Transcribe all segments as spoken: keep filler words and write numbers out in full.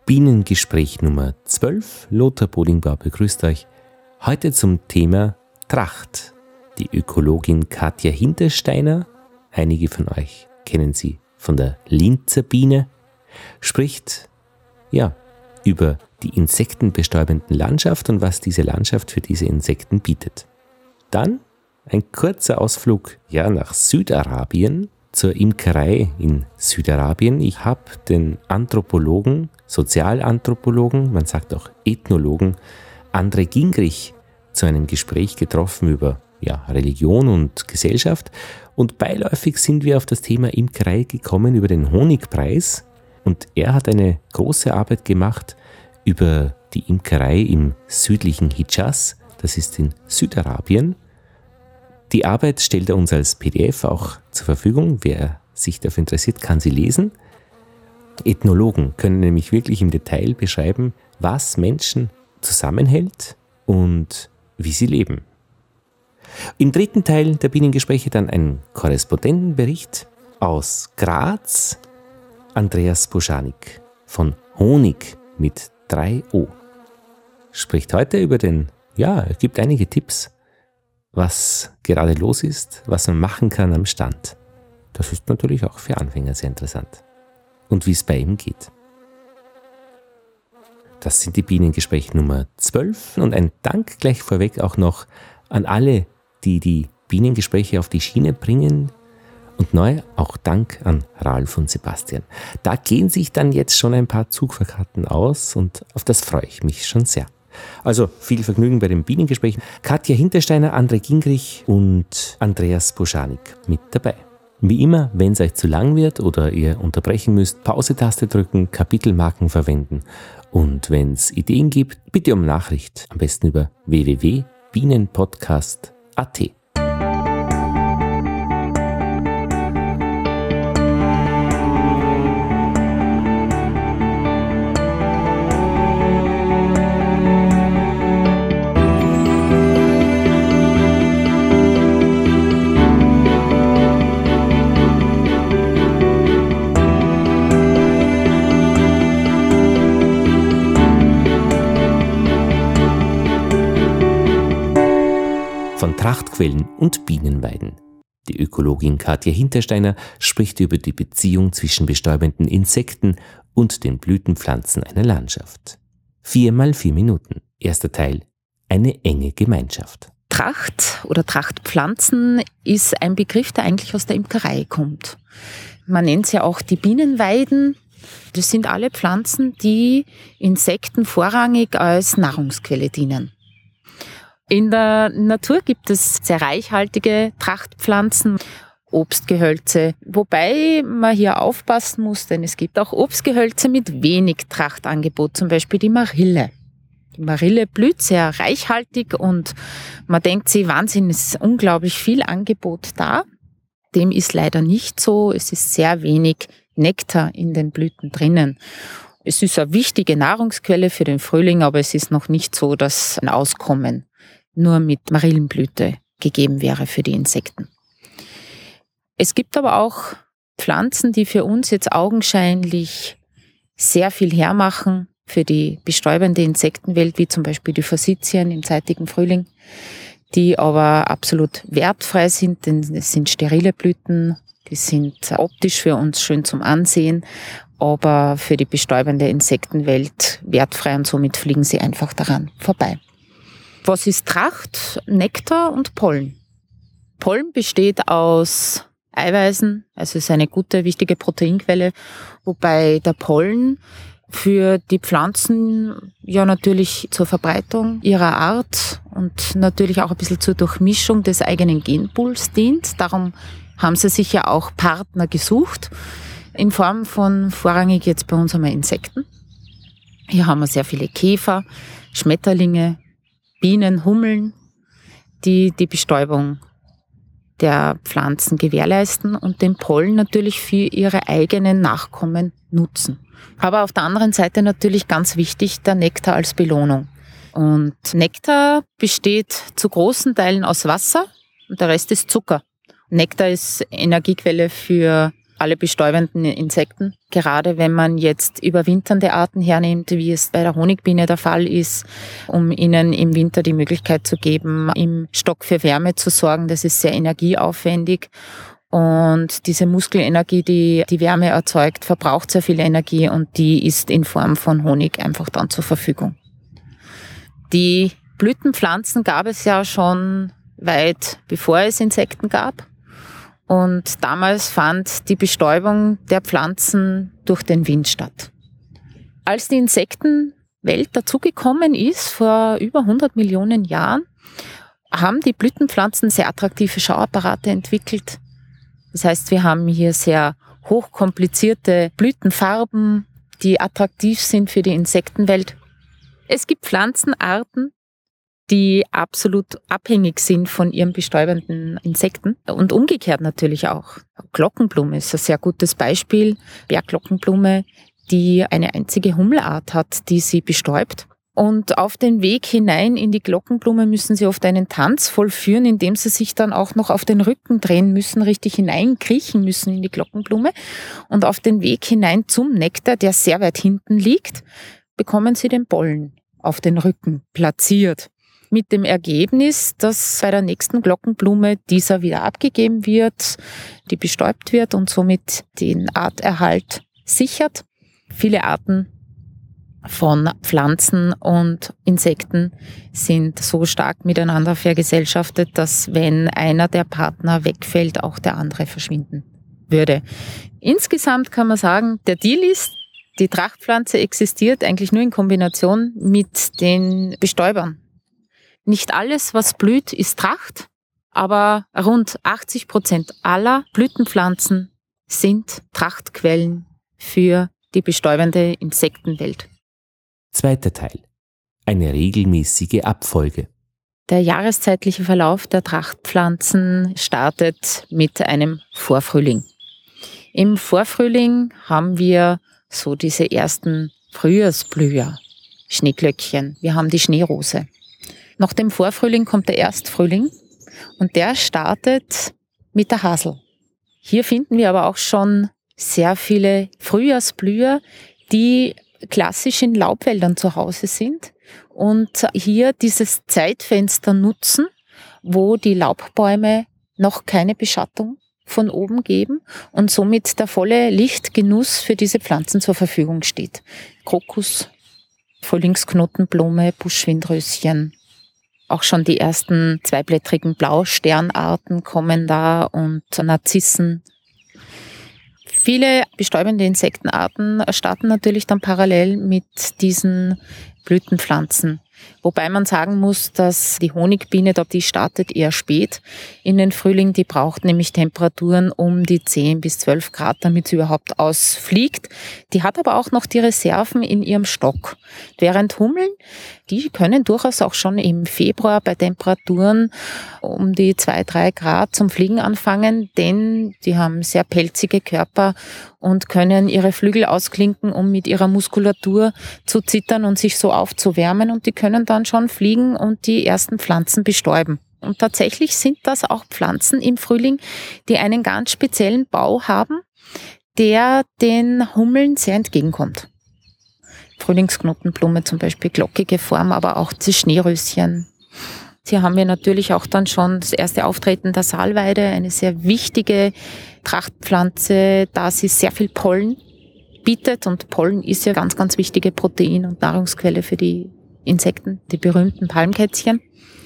Bienengespräch Nummer zwölf. Lothar Bodingbauer begrüßt euch. Heute zum Thema Tracht. Die Ökologin Katja Hintersteiner, einige von euch kennen sie von der Linzer Biene, spricht ja über die insektenbestäubenden Landschaft und was diese Landschaft für diese Insekten bietet. Dann ein kurzer Ausflug ja, nach Südarabien, zur Imkerei in Südarabien. Ich habe den Anthropologen, Sozialanthropologen, man sagt auch Ethnologen, André Gingrich zu einem Gespräch getroffen über ja, Religion und Gesellschaft. Und beiläufig sind wir auf das Thema Imkerei gekommen, über den Honigpreis. Und er hat eine große Arbeit gemacht über die Imkerei im südlichen Hijaz, das ist in Südarabien. Die Arbeit stellt er uns als P D F auch zur Verfügung. Wer sich dafür interessiert, kann sie lesen. Ethnologen können nämlich wirklich im Detail beschreiben, was Menschen zusammenhält und wie sie leben. Im dritten Teil der Bienengespräche dann ein Korrespondentenbericht aus Graz. Andreas Boschanik von Honig mit drei O spricht heute über den, ja, er gibt einige Tipps, was gerade los ist, was man machen kann am Stand. Das ist natürlich auch für Anfänger sehr interessant. Und wie es bei ihm geht. Das sind die Bienengespräche Nummer zwölf und ein Dank gleich vorweg auch noch an alle, die die Bienengespräche auf die Schiene bringen und neu auch Dank an Ralf und Sebastian. Da gehen sich dann jetzt schon ein paar Zugfahrkarten aus und auf das freue ich mich schon sehr. Also viel Vergnügen bei den Bienengesprächen. Katja Hintersteiner, André Gingrich und Andreas Boschanik mit dabei. Wie immer, wenn es euch zu lang wird oder ihr unterbrechen müsst, Pause-Taste drücken, Kapitelmarken verwenden. Und wenn es Ideen gibt, bitte um Nachricht. Am besten über w w w punkt bienenpodcast punkt a t. Trachtquellen und Bienenweiden. Die Ökologin Katja Hintersteiner spricht über die Beziehung zwischen bestäubenden Insekten und den Blütenpflanzen einer Landschaft. Vier mal vier Minuten. Erster Teil. Eine enge Gemeinschaft. Tracht oder Trachtpflanzen ist ein Begriff, der eigentlich aus der Imkerei kommt. Man nennt es ja auch die Bienenweiden. Das sind alle Pflanzen, die Insekten vorrangig als Nahrungsquelle dienen. In der Natur gibt es sehr reichhaltige Trachtpflanzen, Obstgehölze, wobei man hier aufpassen muss, denn es gibt auch Obstgehölze mit wenig Trachtangebot, zum Beispiel die Marille. Die Marille blüht sehr reichhaltig und man denkt sich, Wahnsinn, es ist unglaublich viel Angebot da. Dem ist leider nicht so, es ist sehr wenig Nektar in den Blüten drinnen. Es ist eine wichtige Nahrungsquelle für den Frühling, aber es ist noch nicht so, dass ein Auskommen nur mit Marillenblüte gegeben wäre für die Insekten. Es gibt aber auch Pflanzen, die für uns jetzt augenscheinlich sehr viel hermachen für die bestäubende Insektenwelt, wie zum Beispiel die Forsythien im zeitigen Frühling, die aber absolut wertfrei sind, denn es sind sterile Blüten, die sind optisch für uns schön zum Ansehen, aber für die bestäubende Insektenwelt wertfrei und somit fliegen sie einfach daran vorbei. Was ist Tracht? Nektar und Pollen. Pollen besteht aus Eiweißen, also ist eine gute, wichtige Proteinquelle, wobei der Pollen für die Pflanzen ja natürlich zur Verbreitung ihrer Art und natürlich auch ein bisschen zur Durchmischung des eigenen Genpools dient. Darum haben sie sich ja auch Partner gesucht, in Form von vorrangig jetzt bei uns einmal Insekten. Hier haben wir sehr viele Käfer, Schmetterlinge, Bienen, Hummeln, die die Bestäubung der Pflanzen gewährleisten und den Pollen natürlich für ihre eigenen Nachkommen nutzen. Aber auf der anderen Seite natürlich ganz wichtig der Nektar als Belohnung. Und Nektar besteht zu großen Teilen aus Wasser und der Rest ist Zucker. Nektar ist Energiequelle für alle bestäubenden Insekten. Gerade wenn man jetzt überwinternde Arten hernimmt, wie es bei der Honigbiene der Fall ist, um ihnen im Winter die Möglichkeit zu geben, im Stock für Wärme zu sorgen. Das ist sehr energieaufwendig. Und diese Muskelenergie, die die Wärme erzeugt, verbraucht sehr viel Energie und die ist in Form von Honig einfach dann zur Verfügung. Die Blütenpflanzen gab es ja schon weit bevor es Insekten gab. Und damals fand die Bestäubung der Pflanzen durch den Wind statt. Als die Insektenwelt dazugekommen ist, vor über hundert Millionen Jahren, haben die Blütenpflanzen sehr attraktive Schauapparate entwickelt. Das heißt, wir haben hier sehr hochkomplizierte Blütenfarben, die attraktiv sind für die Insektenwelt. Es gibt Pflanzenarten, die absolut abhängig sind von ihren bestäubenden Insekten und umgekehrt natürlich auch. Glockenblume ist ein sehr gutes Beispiel. Bergglockenblume, die eine einzige Hummelart hat, die sie bestäubt. Und auf den Weg hinein in die Glockenblume müssen sie oft einen Tanz vollführen, indem sie sich dann auch noch auf den Rücken drehen müssen, richtig hineinkriechen müssen in die Glockenblume. Und auf den Weg hinein zum Nektar, der sehr weit hinten liegt, bekommen sie den Pollen auf den Rücken platziert. Mit dem Ergebnis, dass bei der nächsten Glockenblume dieser wieder abgegeben wird, die bestäubt wird und somit den Arterhalt sichert. Viele Arten von Pflanzen und Insekten sind so stark miteinander vergesellschaftet, dass wenn einer der Partner wegfällt, auch der andere verschwinden würde. Insgesamt kann man sagen, der Deal ist, die Trachtpflanze existiert eigentlich nur in Kombination mit den Bestäubern. Nicht alles, was blüht, ist Tracht, aber rund achtzig Prozent aller Blütenpflanzen sind Trachtquellen für die bestäubende Insektenwelt. Zweiter Teil. Eine regelmäßige Abfolge. Der jahreszeitliche Verlauf der Trachtpflanzen startet mit einem Vorfrühling. Im Vorfrühling haben wir so diese ersten Frühjahrsblüher, Schneeglöckchen. Wir haben die Schneerose. Nach dem Vorfrühling kommt der Erstfrühling und der startet mit der Hasel. Hier finden wir aber auch schon sehr viele Frühjahrsblüher, die klassisch in Laubwäldern zu Hause sind und hier dieses Zeitfenster nutzen, wo die Laubbäume noch keine Beschattung von oben geben und somit der volle Lichtgenuss für diese Pflanzen zur Verfügung steht. Krokus, Frühlingsknotenblume, Buschwindröschen. Auch schon die ersten zweiblättrigen Blausternarten kommen da und Narzissen. Viele bestäubende Insektenarten starten natürlich dann parallel mit diesen Blütenpflanzen. Wobei man sagen muss, dass die Honigbiene, die startet eher spät in den Frühling. Die braucht nämlich Temperaturen um die zehn bis zwölf Grad, damit sie überhaupt ausfliegt. Die hat aber auch noch die Reserven in ihrem Stock. Während Hummeln, die können durchaus auch schon im Februar bei Temperaturen um die zwei, drei Grad zum Fliegen anfangen, denn die haben sehr pelzige Körper und können ihre Flügel ausklinken, um mit ihrer Muskulatur zu zittern und sich so aufzuwärmen. Und die können dann schon fliegen und die ersten Pflanzen bestäuben. Und tatsächlich sind das auch Pflanzen im Frühling, die einen ganz speziellen Bau haben, der den Hummeln sehr entgegenkommt. Frühlingsknotenblume zum Beispiel, glockige Form, aber auch das Schneeröschen. Hier haben wir natürlich auch dann schon das erste Auftreten der Salweide, eine sehr wichtige Trachtpflanze, da sie sehr viel Pollen bietet. Und Pollen ist ja ganz, ganz wichtige Protein- und Nahrungsquelle für die Insekten, die berühmten Palmkätzchen.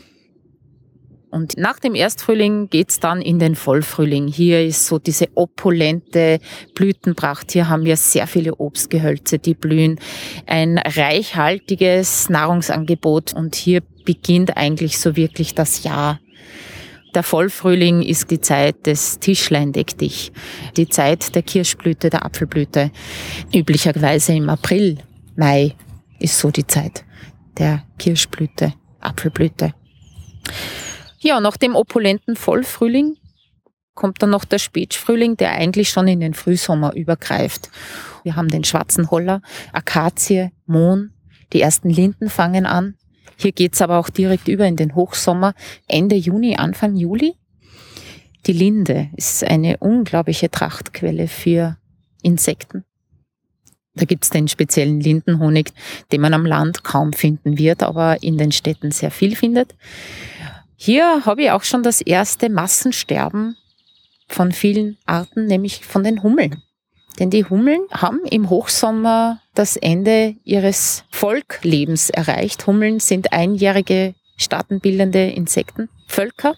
Und nach dem Erstfrühling geht's dann in den Vollfrühling. Hier ist so diese opulente Blütenpracht. Hier haben wir sehr viele Obstgehölze, die blühen. Ein reichhaltiges Nahrungsangebot und hier beginnt eigentlich so wirklich das Jahr. Der Vollfrühling ist die Zeit des Tischlein deck dich, die Zeit der Kirschblüte, der Apfelblüte. Üblicherweise im April, Mai ist so die Zeit der Kirschblüte, Apfelblüte. Ja, nach dem opulenten Vollfrühling kommt dann noch der Spätfrühling, der eigentlich schon in den Frühsommer übergreift. Wir haben den schwarzen Holler, Akazie, Mohn, die ersten Linden fangen an. Hier geht's aber auch direkt über in den Hochsommer, Ende Juni, Anfang Juli. Die Linde ist eine unglaubliche Trachtquelle für Insekten. Da gibt es den speziellen Lindenhonig, den man am Land kaum finden wird, aber in den Städten sehr viel findet. Hier habe ich auch schon das erste Massensterben von vielen Arten, nämlich von den Hummeln. Denn die Hummeln haben im Hochsommer das Ende ihres Volklebens erreicht. Hummeln sind einjährige staatenbildende Insektenvölker.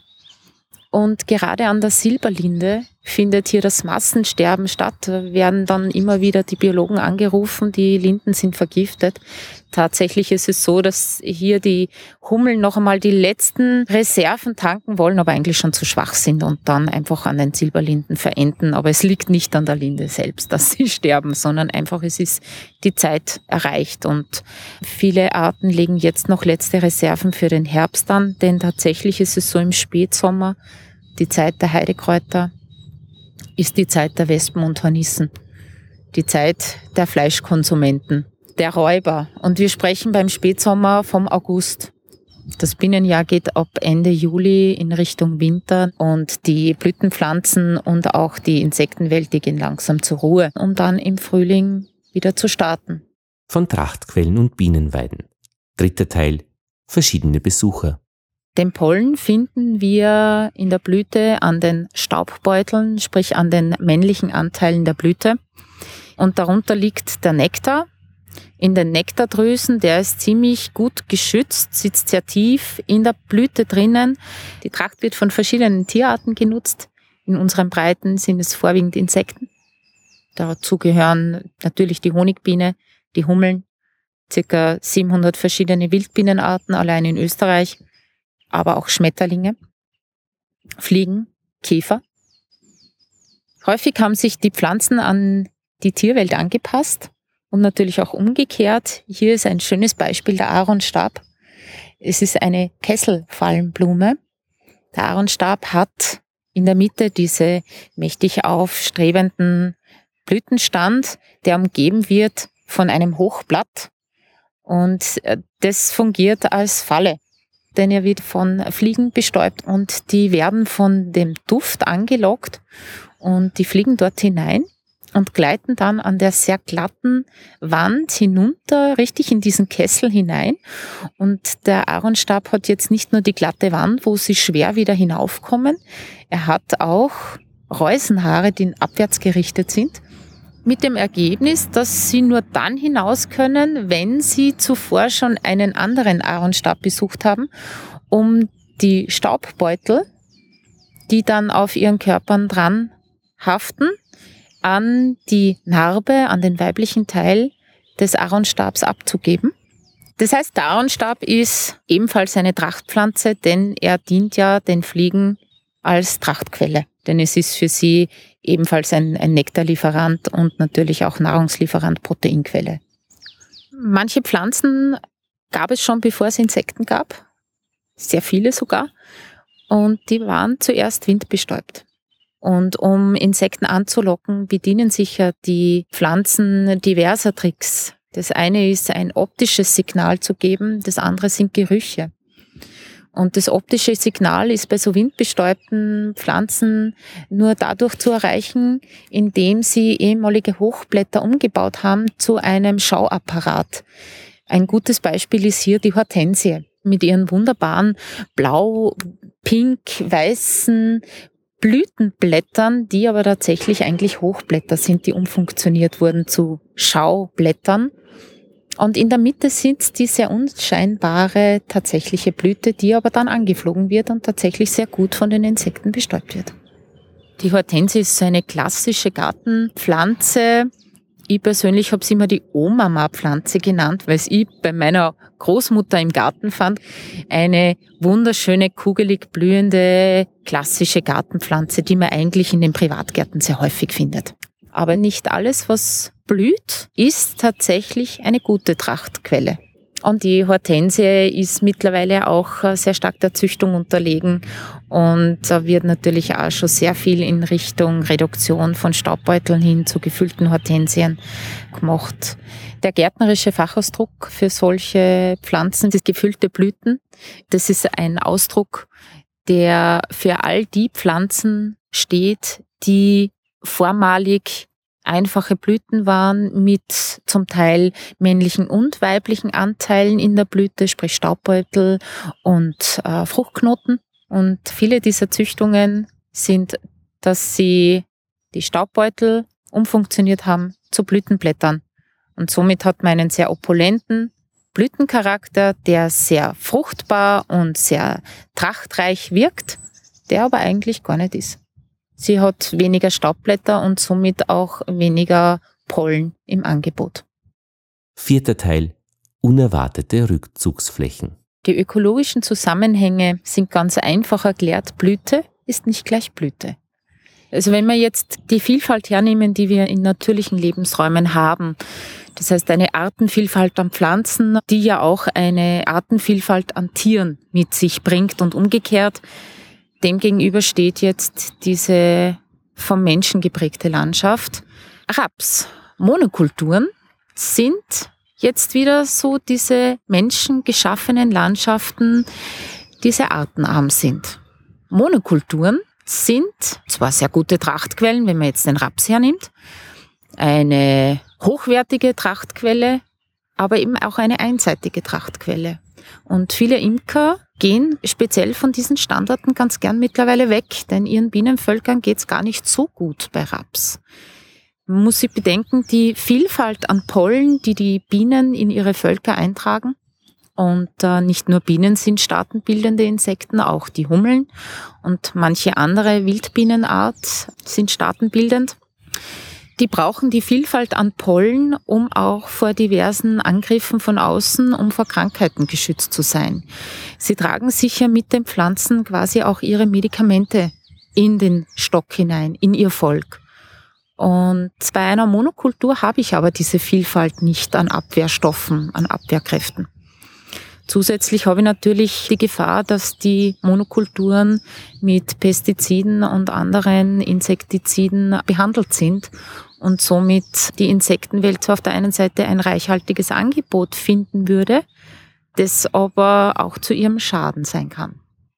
Und gerade an der Silberlinde findet hier das Massensterben statt. Da werden dann immer wieder die Biologen angerufen, die Linden sind vergiftet. Tatsächlich ist es so, dass hier die Hummeln noch einmal die letzten Reserven tanken wollen, aber eigentlich schon zu schwach sind und dann einfach an den Silberlinden verenden. Aber es liegt nicht an der Linde selbst, dass sie sterben, sondern einfach es ist die Zeit erreicht. Und viele Arten legen jetzt noch letzte Reserven für den Herbst an, denn tatsächlich ist es so im Spätsommer, die Zeit der Heidekräuter, ist die Zeit der Wespen und Hornissen, die Zeit der Fleischkonsumenten, der Räuber. Und wir sprechen beim Spätsommer vom August. Das Bienenjahr geht ab Ende Juli in Richtung Winter und die Blütenpflanzen und auch die Insektenwelt, die gehen langsam zur Ruhe, um dann im Frühling wieder zu starten. Von Trachtquellen und Bienenweiden. Dritter Teil: verschiedene Besucher. Den Pollen finden wir in der Blüte an den Staubbeuteln, sprich an den männlichen Anteilen der Blüte. Und darunter liegt der Nektar. In den Nektardrüsen, der ist ziemlich gut geschützt, sitzt sehr tief in der Blüte drinnen. Die Tracht wird von verschiedenen Tierarten genutzt. In unseren Breiten sind es vorwiegend Insekten. Dazu gehören natürlich die Honigbiene, die Hummeln, circa siebenhundert verschiedene Wildbienenarten allein in Österreich. Aber auch Schmetterlinge, Fliegen, Käfer. Häufig haben sich die Pflanzen an die Tierwelt angepasst und natürlich auch umgekehrt. Hier ist ein schönes Beispiel der Aaronstab. Es ist eine Kesselfallenblume. Der Aaronstab hat in der Mitte diese mächtig aufstrebenden Blütenstand, der umgeben wird von einem Hochblatt und das fungiert als Falle. Denn er wird von Fliegen bestäubt und die werden von dem Duft angelockt und die fliegen dort hinein und gleiten dann an der sehr glatten Wand hinunter, richtig in diesen Kessel hinein. Und der Aaronstab hat jetzt nicht nur die glatte Wand, wo sie schwer wieder hinaufkommen, er hat auch Reusenhaare, die abwärts gerichtet sind. Mit dem Ergebnis, dass sie nur dann hinaus können, wenn sie zuvor schon einen anderen Aaronstab besucht haben, um die Staubbeutel, die dann auf ihren Körpern dran haften, an die Narbe, an den weiblichen Teil des Aaronstabs abzugeben. Das heißt, der Aaronstab ist ebenfalls eine Trachtpflanze, denn er dient ja den Fliegen als Trachtquelle. Denn es ist für sie ebenfalls ein, ein Nektarlieferant und natürlich auch Nahrungslieferant, Proteinquelle. Manche Pflanzen gab es schon, bevor es Insekten gab. Sehr viele sogar. Und die waren zuerst windbestäubt. Und um Insekten anzulocken, bedienen sich ja die Pflanzen diverser Tricks. Das eine ist, ein optisches Signal zu geben, das andere sind Gerüche. Und das optische Signal ist bei so windbestäubten Pflanzen nur dadurch zu erreichen, indem sie ehemalige Hochblätter umgebaut haben zu einem Schauapparat. Ein gutes Beispiel ist hier die Hortensie mit ihren wunderbaren blau, pink, weißen Blütenblättern, die aber tatsächlich eigentlich Hochblätter sind, die umfunktioniert wurden zu Schaublättern. Und in der Mitte sitzt die sehr unscheinbare tatsächliche Blüte, die aber dann angeflogen wird und tatsächlich sehr gut von den Insekten bestäubt wird. Die Hortensie ist so eine klassische Gartenpflanze. Ich persönlich habe sie immer die Oma-Pflanze genannt, weil ich bei meiner Großmutter im Garten fand. Eine wunderschöne, kugelig blühende, klassische Gartenpflanze, die man eigentlich in den Privatgärten sehr häufig findet. Aber nicht alles, was blüht, ist tatsächlich eine gute Trachtquelle. Und die Hortensie ist mittlerweile auch sehr stark der Züchtung unterlegen und da wird natürlich auch schon sehr viel in Richtung Reduktion von Staubbeuteln hin zu gefüllten Hortensien gemacht. Der gärtnerische Fachausdruck für solche Pflanzen, das gefüllte Blüten, das ist ein Ausdruck, der für all die Pflanzen steht, die vormalig einfache Blüten waren mit zum Teil männlichen und weiblichen Anteilen in der Blüte, sprich Staubbeutel und äh, Fruchtknoten. Und viele dieser Züchtungen sind, dass sie die Staubbeutel umfunktioniert haben zu Blütenblättern. Und somit hat man einen sehr opulenten Blütencharakter, der sehr fruchtbar und sehr trachtreich wirkt, der aber eigentlich gar nicht ist. Sie hat weniger Staubblätter und somit auch weniger Pollen im Angebot. Vierter Teil: Unerwartete Rückzugsflächen. Die ökologischen Zusammenhänge sind ganz einfach erklärt. Blüte ist nicht gleich Blüte. Also wenn wir jetzt die Vielfalt hernehmen, die wir in natürlichen Lebensräumen haben, das heißt eine Artenvielfalt an Pflanzen, die ja auch eine Artenvielfalt an Tieren mit sich bringt und umgekehrt, demgegenüber steht jetzt diese vom Menschen geprägte Landschaft. Raps, Monokulturen sind jetzt wieder so diese menschengeschaffenen Landschaften, die sehr artenarm sind. Monokulturen sind zwar sehr gute Trachtquellen, wenn man jetzt den Raps hernimmt, eine hochwertige Trachtquelle, aber eben auch eine einseitige Trachtquelle. Und viele Imker gehen speziell von diesen Standorten ganz gern mittlerweile weg, denn ihren Bienenvölkern geht es gar nicht so gut bei Raps. Man muss sich bedenken, die Vielfalt an Pollen, die die Bienen in ihre Völker eintragen. Und äh, nicht nur Bienen sind staatenbildende Insekten, auch die Hummeln und manche andere Wildbienenart sind staatenbildend. Die brauchen die Vielfalt an Pollen, um auch vor diversen Angriffen von außen, um vor Krankheiten geschützt zu sein. Sie tragen sicher mit den Pflanzen quasi auch ihre Medikamente in den Stock hinein, in ihr Volk. Und bei einer Monokultur habe ich aber diese Vielfalt nicht an Abwehrstoffen, an Abwehrkräften. Zusätzlich habe ich natürlich die Gefahr, dass die Monokulturen mit Pestiziden und anderen Insektiziden behandelt sind und somit die Insektenwelt zwar auf der einen Seite ein reichhaltiges Angebot finden würde, das aber auch zu ihrem Schaden sein kann.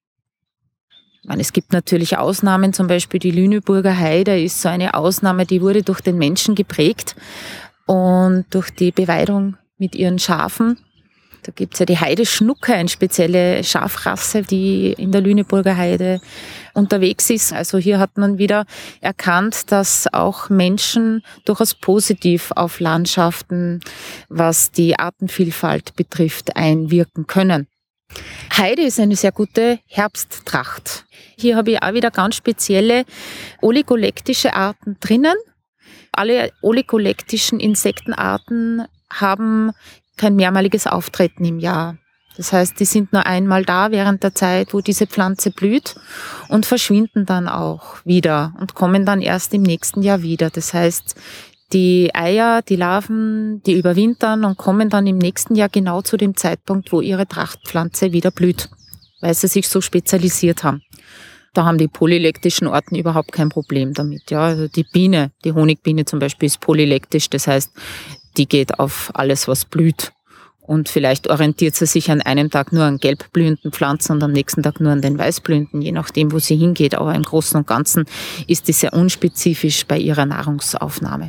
Ich meine, es gibt natürlich Ausnahmen, zum Beispiel die Lüneburger Heide ist so eine Ausnahme, die wurde durch den Menschen geprägt und durch die Beweidung mit ihren Schafen. Da gibt's ja die Heideschnucke, eine spezielle Schafrasse, die in der Lüneburger Heide unterwegs ist. Also hier hat man wieder erkannt, dass auch Menschen durchaus positiv auf Landschaften, was die Artenvielfalt betrifft, einwirken können. Heide ist eine sehr gute Herbsttracht. Hier habe ich auch wieder ganz spezielle oligolektischen Arten drinnen. Alle oligolektischen Insektenarten haben kein mehrmaliges Auftreten im Jahr. Das heißt, die sind nur einmal da während der Zeit, wo diese Pflanze blüht und verschwinden dann auch wieder und kommen dann erst im nächsten Jahr wieder. Das heißt, die Eier, die Larven, die überwintern und kommen dann im nächsten Jahr genau zu dem Zeitpunkt, wo ihre Trachtpflanze wieder blüht, weil sie sich so spezialisiert haben. Da haben die polylektischen Arten überhaupt kein Problem damit. Ja, also die Biene, die Honigbiene zum Beispiel ist polylektisch, das heißt, die geht auf alles, was blüht. Und vielleicht orientiert sie sich an einem Tag nur an gelbblühenden Pflanzen und am nächsten Tag nur an den weißblühenden, je nachdem, wo sie hingeht. Aber im Großen und Ganzen ist die sehr unspezifisch bei ihrer Nahrungsaufnahme.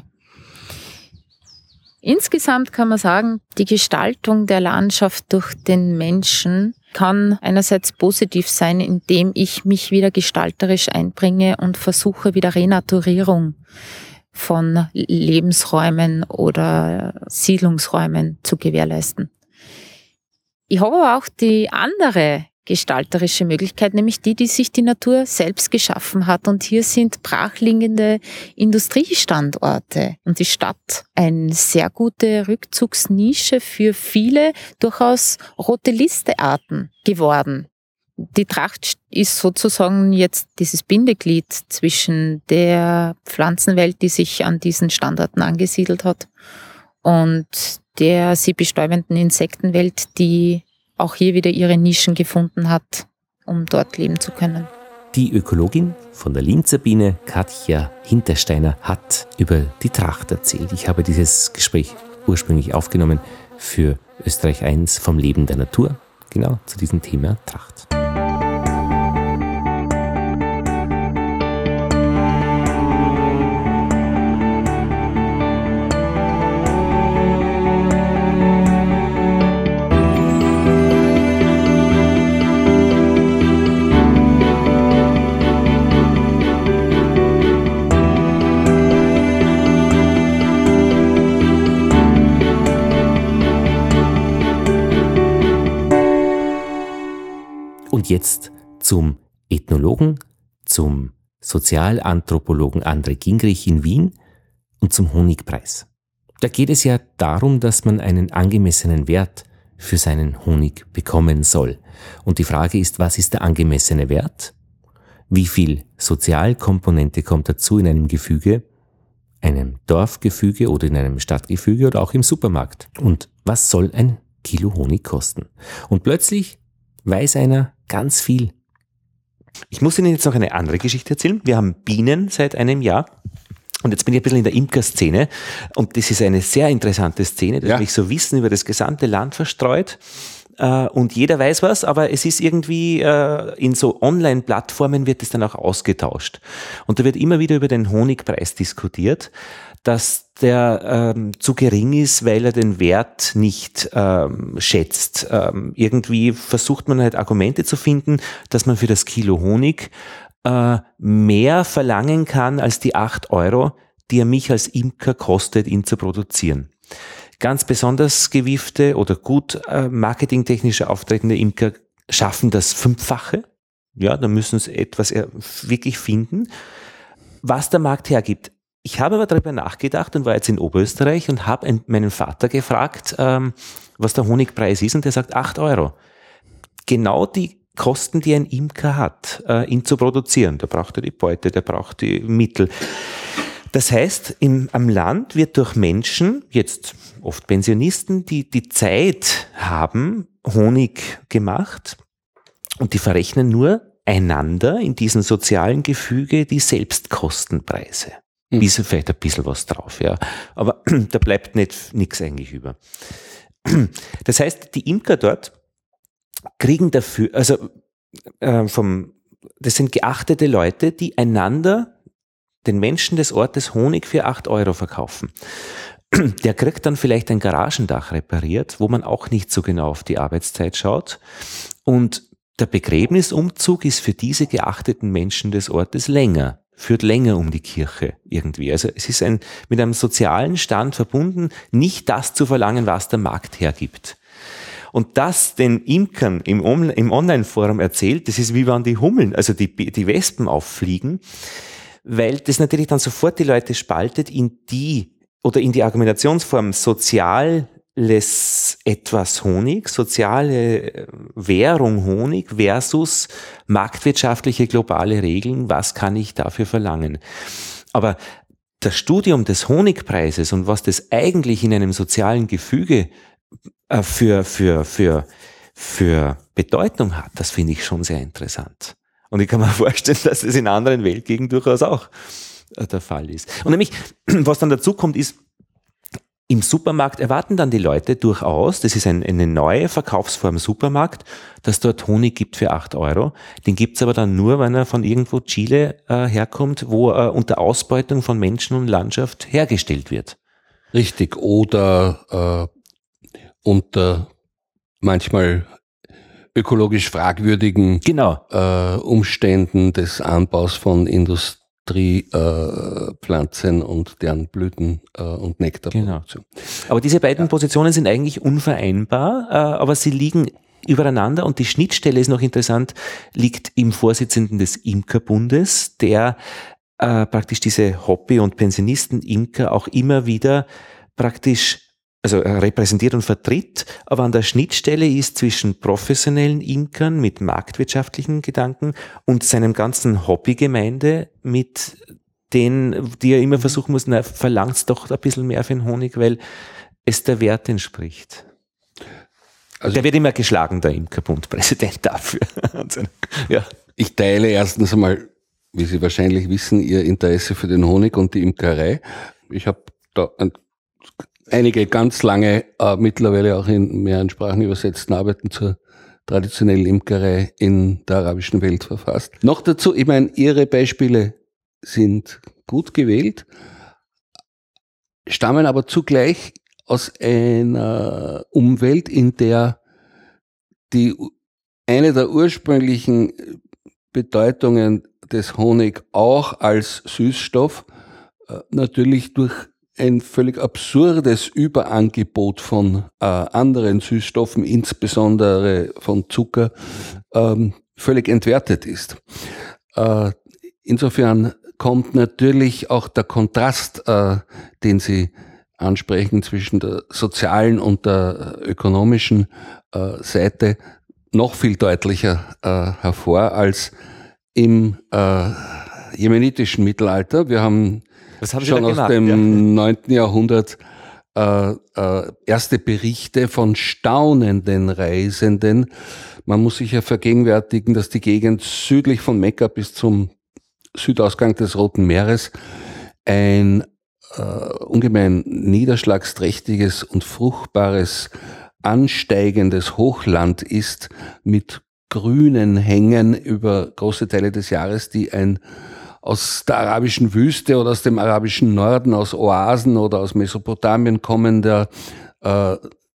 Insgesamt kann man sagen, die Gestaltung der Landschaft durch den Menschen kann einerseits positiv sein, indem ich mich wieder gestalterisch einbringe und versuche, wieder Renaturierung von Lebensräumen oder Siedlungsräumen zu gewährleisten. Ich habe aber auch die andere gestalterische Möglichkeit, nämlich die, die sich die Natur selbst geschaffen hat. Und hier sind brachliegende Industriestandorte und die Stadt eine sehr gute Rückzugsnische für viele durchaus rote Listearten geworden. Die Tracht ist sozusagen jetzt dieses Bindeglied zwischen der Pflanzenwelt, die sich an diesen Standorten angesiedelt hat, und der sie bestäubenden Insektenwelt, die auch hier wieder ihre Nischen gefunden hat, um dort leben zu können. Die Ökologin von der Linzer Biene, Katja Hintersteiner, hat über die Tracht erzählt. Ich habe dieses Gespräch ursprünglich aufgenommen für Österreich eins vom Leben der Natur, genau zu diesem Thema Tracht. Und jetzt zum Ethnologen, zum Sozialanthropologen André Gingrich in Wien und zum Honigpreis. Da geht es ja darum, dass man einen angemessenen Wert für seinen Honig bekommen soll. Und die Frage ist, was ist der angemessene Wert? Wie viel Sozialkomponente kommt dazu in einem Gefüge, einem Dorfgefüge oder in einem Stadtgefüge oder auch im Supermarkt? Und was soll ein Kilo Honig kosten? Und plötzlich weiß einer ganz viel. Ich muss Ihnen jetzt noch eine andere Geschichte erzählen. Wir haben Bienen seit einem Jahr. Und jetzt bin ich ein bisschen in der Imkerszene. Und das ist eine sehr interessante Szene, dass Ja. sich so Wissen über das gesamte Land verstreut. Äh, und jeder weiß was, aber es ist irgendwie äh, in so Online-Plattformen wird es dann auch ausgetauscht. Und da wird immer wieder über den Honigpreis diskutiert, dass der ähm, zu gering ist, weil er den Wert nicht ähm, schätzt. Ähm, irgendwie versucht man halt Argumente zu finden, dass man für das Kilo Honig äh, mehr verlangen kann als die acht Euro, die er mich als Imker kostet, ihn zu produzieren. Ganz besonders gewiefte oder gut äh, marketingtechnisch auftretende Imker schaffen das Fünffache. Ja, da müssen sie etwas äh, wirklich finden, was der Markt hergibt. Ich habe aber darüber nachgedacht und war jetzt in Oberösterreich und habe einen- meinen Vater gefragt, ähm, was der Honigpreis ist, und der sagt acht Euro. Genau die Kosten, die ein Imker hat, äh, ihn zu produzieren. Der braucht ja die Beute, der braucht die Mittel. Das heißt, im, am Land wird durch Menschen, jetzt oft Pensionisten, die die Zeit haben, Honig gemacht, und die verrechnen nur einander in diesem sozialen Gefüge die Selbstkostenpreise. Mhm. Bisschen, vielleicht ein bisschen was drauf, ja. Aber da bleibt nicht nichts eigentlich über. Das heißt, die Imker dort kriegen dafür, also äh, vom, das sind geachtete Leute, die einander, den Menschen des Ortes, Honig für acht Euro verkaufen. Der kriegt dann vielleicht ein Garagendach repariert, wo man auch nicht so genau auf die Arbeitszeit schaut. Und der Begräbnisumzug ist für diese geachteten Menschen des Ortes länger, führt länger um die Kirche irgendwie. Also es ist ein, mit einem sozialen Stand verbunden, nicht das zu verlangen, was der Markt hergibt. Und das den Imkern im, On- im Online-Forum erzählt, das ist wie wenn die Hummeln, also die, die Wespen auffliegen, weil das natürlich dann sofort die Leute spaltet in die oder in die Argumentationsform soziales etwas Honig, soziale Währung Honig versus marktwirtschaftliche globale Regeln, was kann ich dafür verlangen? Aber das Studium des Honigpreises und was das eigentlich in einem sozialen Gefüge äh, für, für, für, für Bedeutung hat, das finde ich schon sehr interessant. Und ich kann mir vorstellen, dass es in anderen Weltgegenden durchaus auch äh, der Fall ist. Und nämlich, was dann dazu kommt, ist, im Supermarkt erwarten dann die Leute durchaus, das ist ein, eine neue Verkaufsform Supermarkt, dass dort Honig gibt für acht Euro. Den gibt's aber dann nur, wenn er von irgendwo Chile äh, herkommt, wo er unter Ausbeutung von Menschen und Landschaft hergestellt wird. Richtig. Oder äh, unter manchmal ökologisch fragwürdigen Genau. äh, Umständen des Anbaus von Industriepflanzen äh, Pflanzen und deren Blüten äh, und Nektarproduktion. Aber diese beiden Positionen sind eigentlich unvereinbar, äh, aber sie liegen übereinander, und die Schnittstelle ist noch interessant, liegt im Vorsitzenden des Imkerbundes, der äh, praktisch diese Hobby- und Pensionisten-Imker auch immer wieder praktisch also repräsentiert und vertritt, aber an der Schnittstelle ist zwischen professionellen Imkern mit marktwirtschaftlichen Gedanken und seinem ganzen Hobbygemeinde mit den, die er immer versuchen muss, na, verlangt's doch ein bisschen mehr für den Honig, weil es der Wert entspricht. Also Der wird immer geschlagen, der Imkerbund-Präsident dafür. Ja. ich teile erstens einmal, wie Sie wahrscheinlich wissen, Ihr Interesse für den Honig und die Imkerei. Ich habe da ein einige ganz lange, äh, mittlerweile auch in mehreren Sprachen übersetzten Arbeiten zur traditionellen Imkerei in der arabischen Welt verfasst. Noch dazu, ich meine, Ihre Beispiele sind gut gewählt, stammen aber zugleich aus einer Umwelt, in der die eine der ursprünglichen Bedeutungen des Honig auch als Süßstoff äh, natürlich durch ein völlig absurdes Überangebot von äh, anderen Süßstoffen, insbesondere von Zucker, ähm, völlig entwertet ist. Äh, insofern kommt natürlich auch der Kontrast, äh, den Sie ansprechen, zwischen der sozialen und der ökonomischen äh, Seite noch viel deutlicher äh, hervor als im äh, jemenitischen Mittelalter. Wir haben, haben schon aus gemacht, dem ja. neunten Jahrhundert äh, äh, erste Berichte von staunenden Reisenden. Man muss sich ja vergegenwärtigen, dass die Gegend südlich von Mekka bis zum Südausgang des Roten Meeres ein äh, ungemein niederschlagsträchtiges und fruchtbares, ansteigendes Hochland ist mit grünen Hängen über große Teile des Jahres, die ein aus der arabischen Wüste oder aus dem arabischen Norden, aus Oasen oder aus Mesopotamien kommender äh,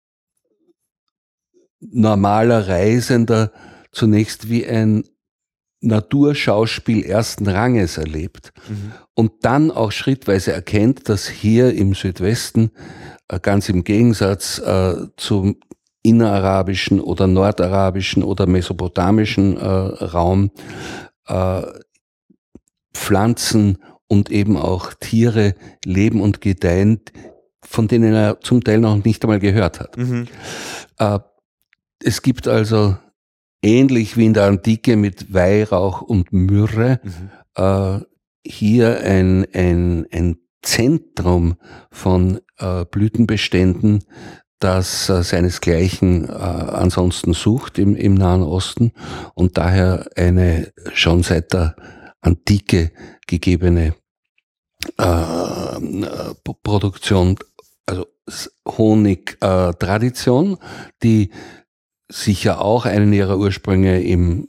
normaler Reisender zunächst wie ein Naturschauspiel ersten Ranges erlebt mhm. und dann auch schrittweise erkennt, dass hier im Südwesten, äh, ganz im Gegensatz äh, zum innerarabischen oder nordarabischen oder mesopotamischen äh, Raum, äh, Pflanzen und eben auch Tiere leben und gedeihen, von denen er zum Teil noch nicht einmal gehört hat. Mhm. Äh, es gibt also ähnlich wie in der Antike mit Weihrauch und Myrrhe, mhm. äh, hier ein, ein, ein Zentrum von äh, Blütenbeständen, das äh, seinesgleichen äh, ansonsten sucht im, im Nahen Osten und daher eine schon seit der Antike gegebene äh, Produktion, also Honig-Tradition, äh, die sicher auch einen ihrer Ursprünge im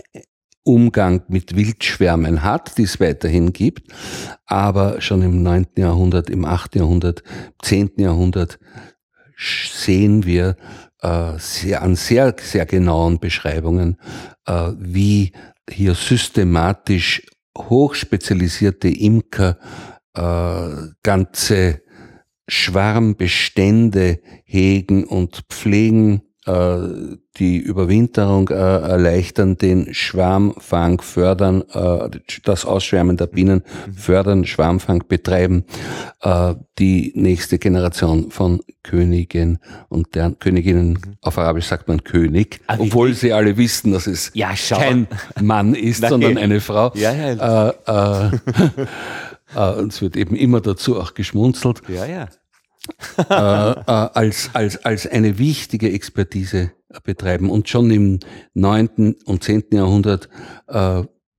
Umgang mit Wildschwärmen hat, die es weiterhin gibt, aber schon im neunten Jahrhundert, im achten Jahrhundert, zehnten Jahrhundert sehen wir äh, sehr, an sehr, sehr genauen Beschreibungen, äh, wie hier systematisch hochspezialisierte Imker äh, ganze Schwarmbestände hegen und pflegen, die Überwinterung äh, erleichtern, den Schwarmfang fördern, äh, das Ausschwärmen der Bienen fördern, Schwarmfang betreiben, äh, die nächste Generation von Königen und deren Königinnen, mhm. auf Arabisch sagt man König, ah, obwohl sie alle wissen, dass es ja, kein Mann ist, Nein. sondern eine Frau. Ja, ja. Äh, äh, äh, und es wird eben immer dazu auch geschmunzelt. Ja, ja. äh, äh, als, als, als eine wichtige Expertise betreiben. Und schon im neunten und zehnten Jahrhundert äh,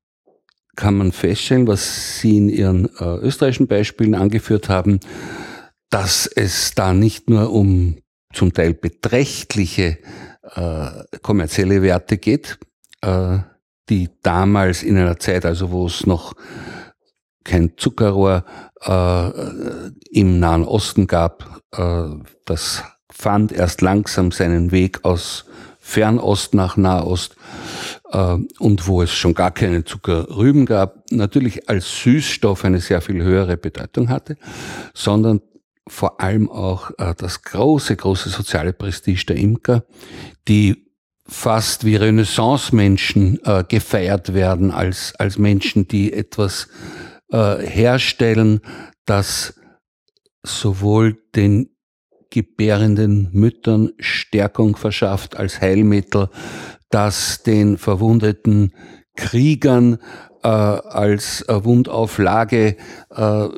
kann man feststellen, was Sie in Ihren äh, österreichischen Beispielen angeführt haben, dass es da nicht nur um zum Teil beträchtliche äh, kommerzielle Werte geht, äh, die damals in einer Zeit, also wo es noch kein Zuckerrohr äh, im Nahen Osten gab. Äh, das fand erst langsam seinen Weg aus Fernost nach Nahost äh, und wo es schon gar keine Zuckerrüben gab, natürlich als Süßstoff eine sehr viel höhere Bedeutung hatte, sondern vor allem auch äh, das große, große soziale Prestige der Imker, die fast wie Renaissance-Menschen äh, gefeiert werden als, als Menschen, die etwas Äh, herstellen, das sowohl den gebärenden Müttern Stärkung verschafft als Heilmittel, das den verwundeten Kriegern äh, als äh, Wundauflage äh,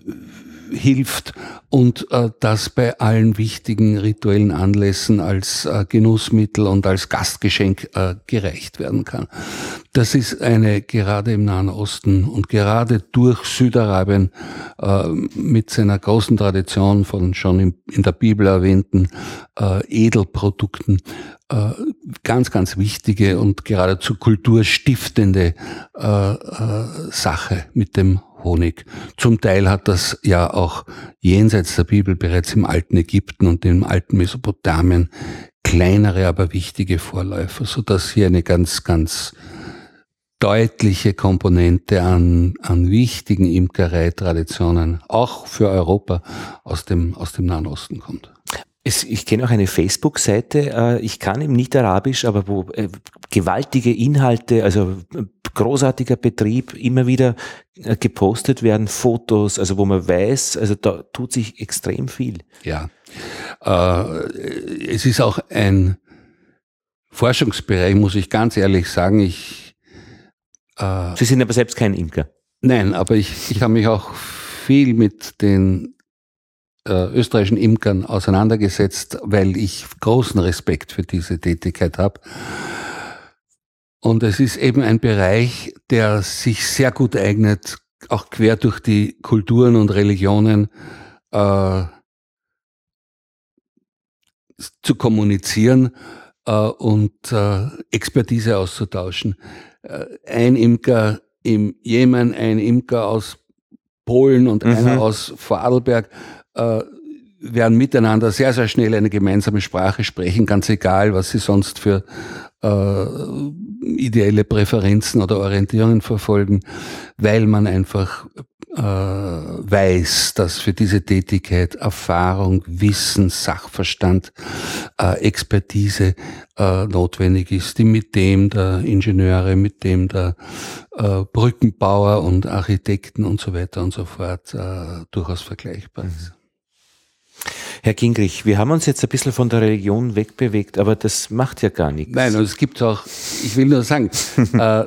hilft und äh, das bei allen wichtigen rituellen Anlässen als äh, Genussmittel und als Gastgeschenk äh, gereicht werden kann. Das ist eine gerade im Nahen Osten und gerade durch Südarabien äh, mit seiner großen Tradition von schon im, in der Bibel erwähnten äh, Edelprodukten äh, ganz, ganz wichtige und geradezu kulturstiftende äh, äh, Sache mit dem Honig. Zum Teil hat das ja auch jenseits der Bibel bereits im alten Ägypten und im alten Mesopotamien kleinere, aber wichtige Vorläufer, sodass hier eine ganz, ganz deutliche Komponente an, an wichtigen Imkereitraditionen, auch für Europa, aus dem, aus dem Nahen Osten kommt. Es, ich kenne auch eine Facebook-Seite, äh, ich kann eben nicht Arabisch, aber wo äh, gewaltige Inhalte, also großartiger Betrieb, immer wieder gepostet werden, Fotos, also wo man weiß, also da tut sich extrem viel. Ja, äh, es ist auch ein Forschungsbereich, muss ich ganz ehrlich sagen. Ich, äh, Sie sind aber selbst kein Imker. Nein, aber ich, ich habe mich auch viel mit den äh, österreichischen Imkern auseinandergesetzt, weil ich großen Respekt für diese Tätigkeit habe. Und es ist eben ein Bereich, der sich sehr gut eignet, auch quer durch die Kulturen und Religionen äh, zu kommunizieren äh, und äh, Expertise auszutauschen. Äh, ein Imker im Jemen, ein Imker aus Polen und mhm. einer aus Vorarlberg äh, werden miteinander sehr, sehr schnell eine gemeinsame Sprache sprechen, ganz egal, was sie sonst für äh, ideelle Präferenzen oder Orientierungen verfolgen, weil man einfach äh, weiß, dass für diese Tätigkeit Erfahrung, Wissen, Sachverstand, äh, Expertise äh, notwendig ist, die mit dem der Ingenieure, mit dem der äh, Brückenbauer und Architekten und so weiter und so fort äh, durchaus vergleichbar ist. Herr Gingrich, wir haben uns jetzt ein bisschen von der Religion wegbewegt, aber das macht ja gar nichts. Nein, und es gibt auch, ich will nur sagen, äh,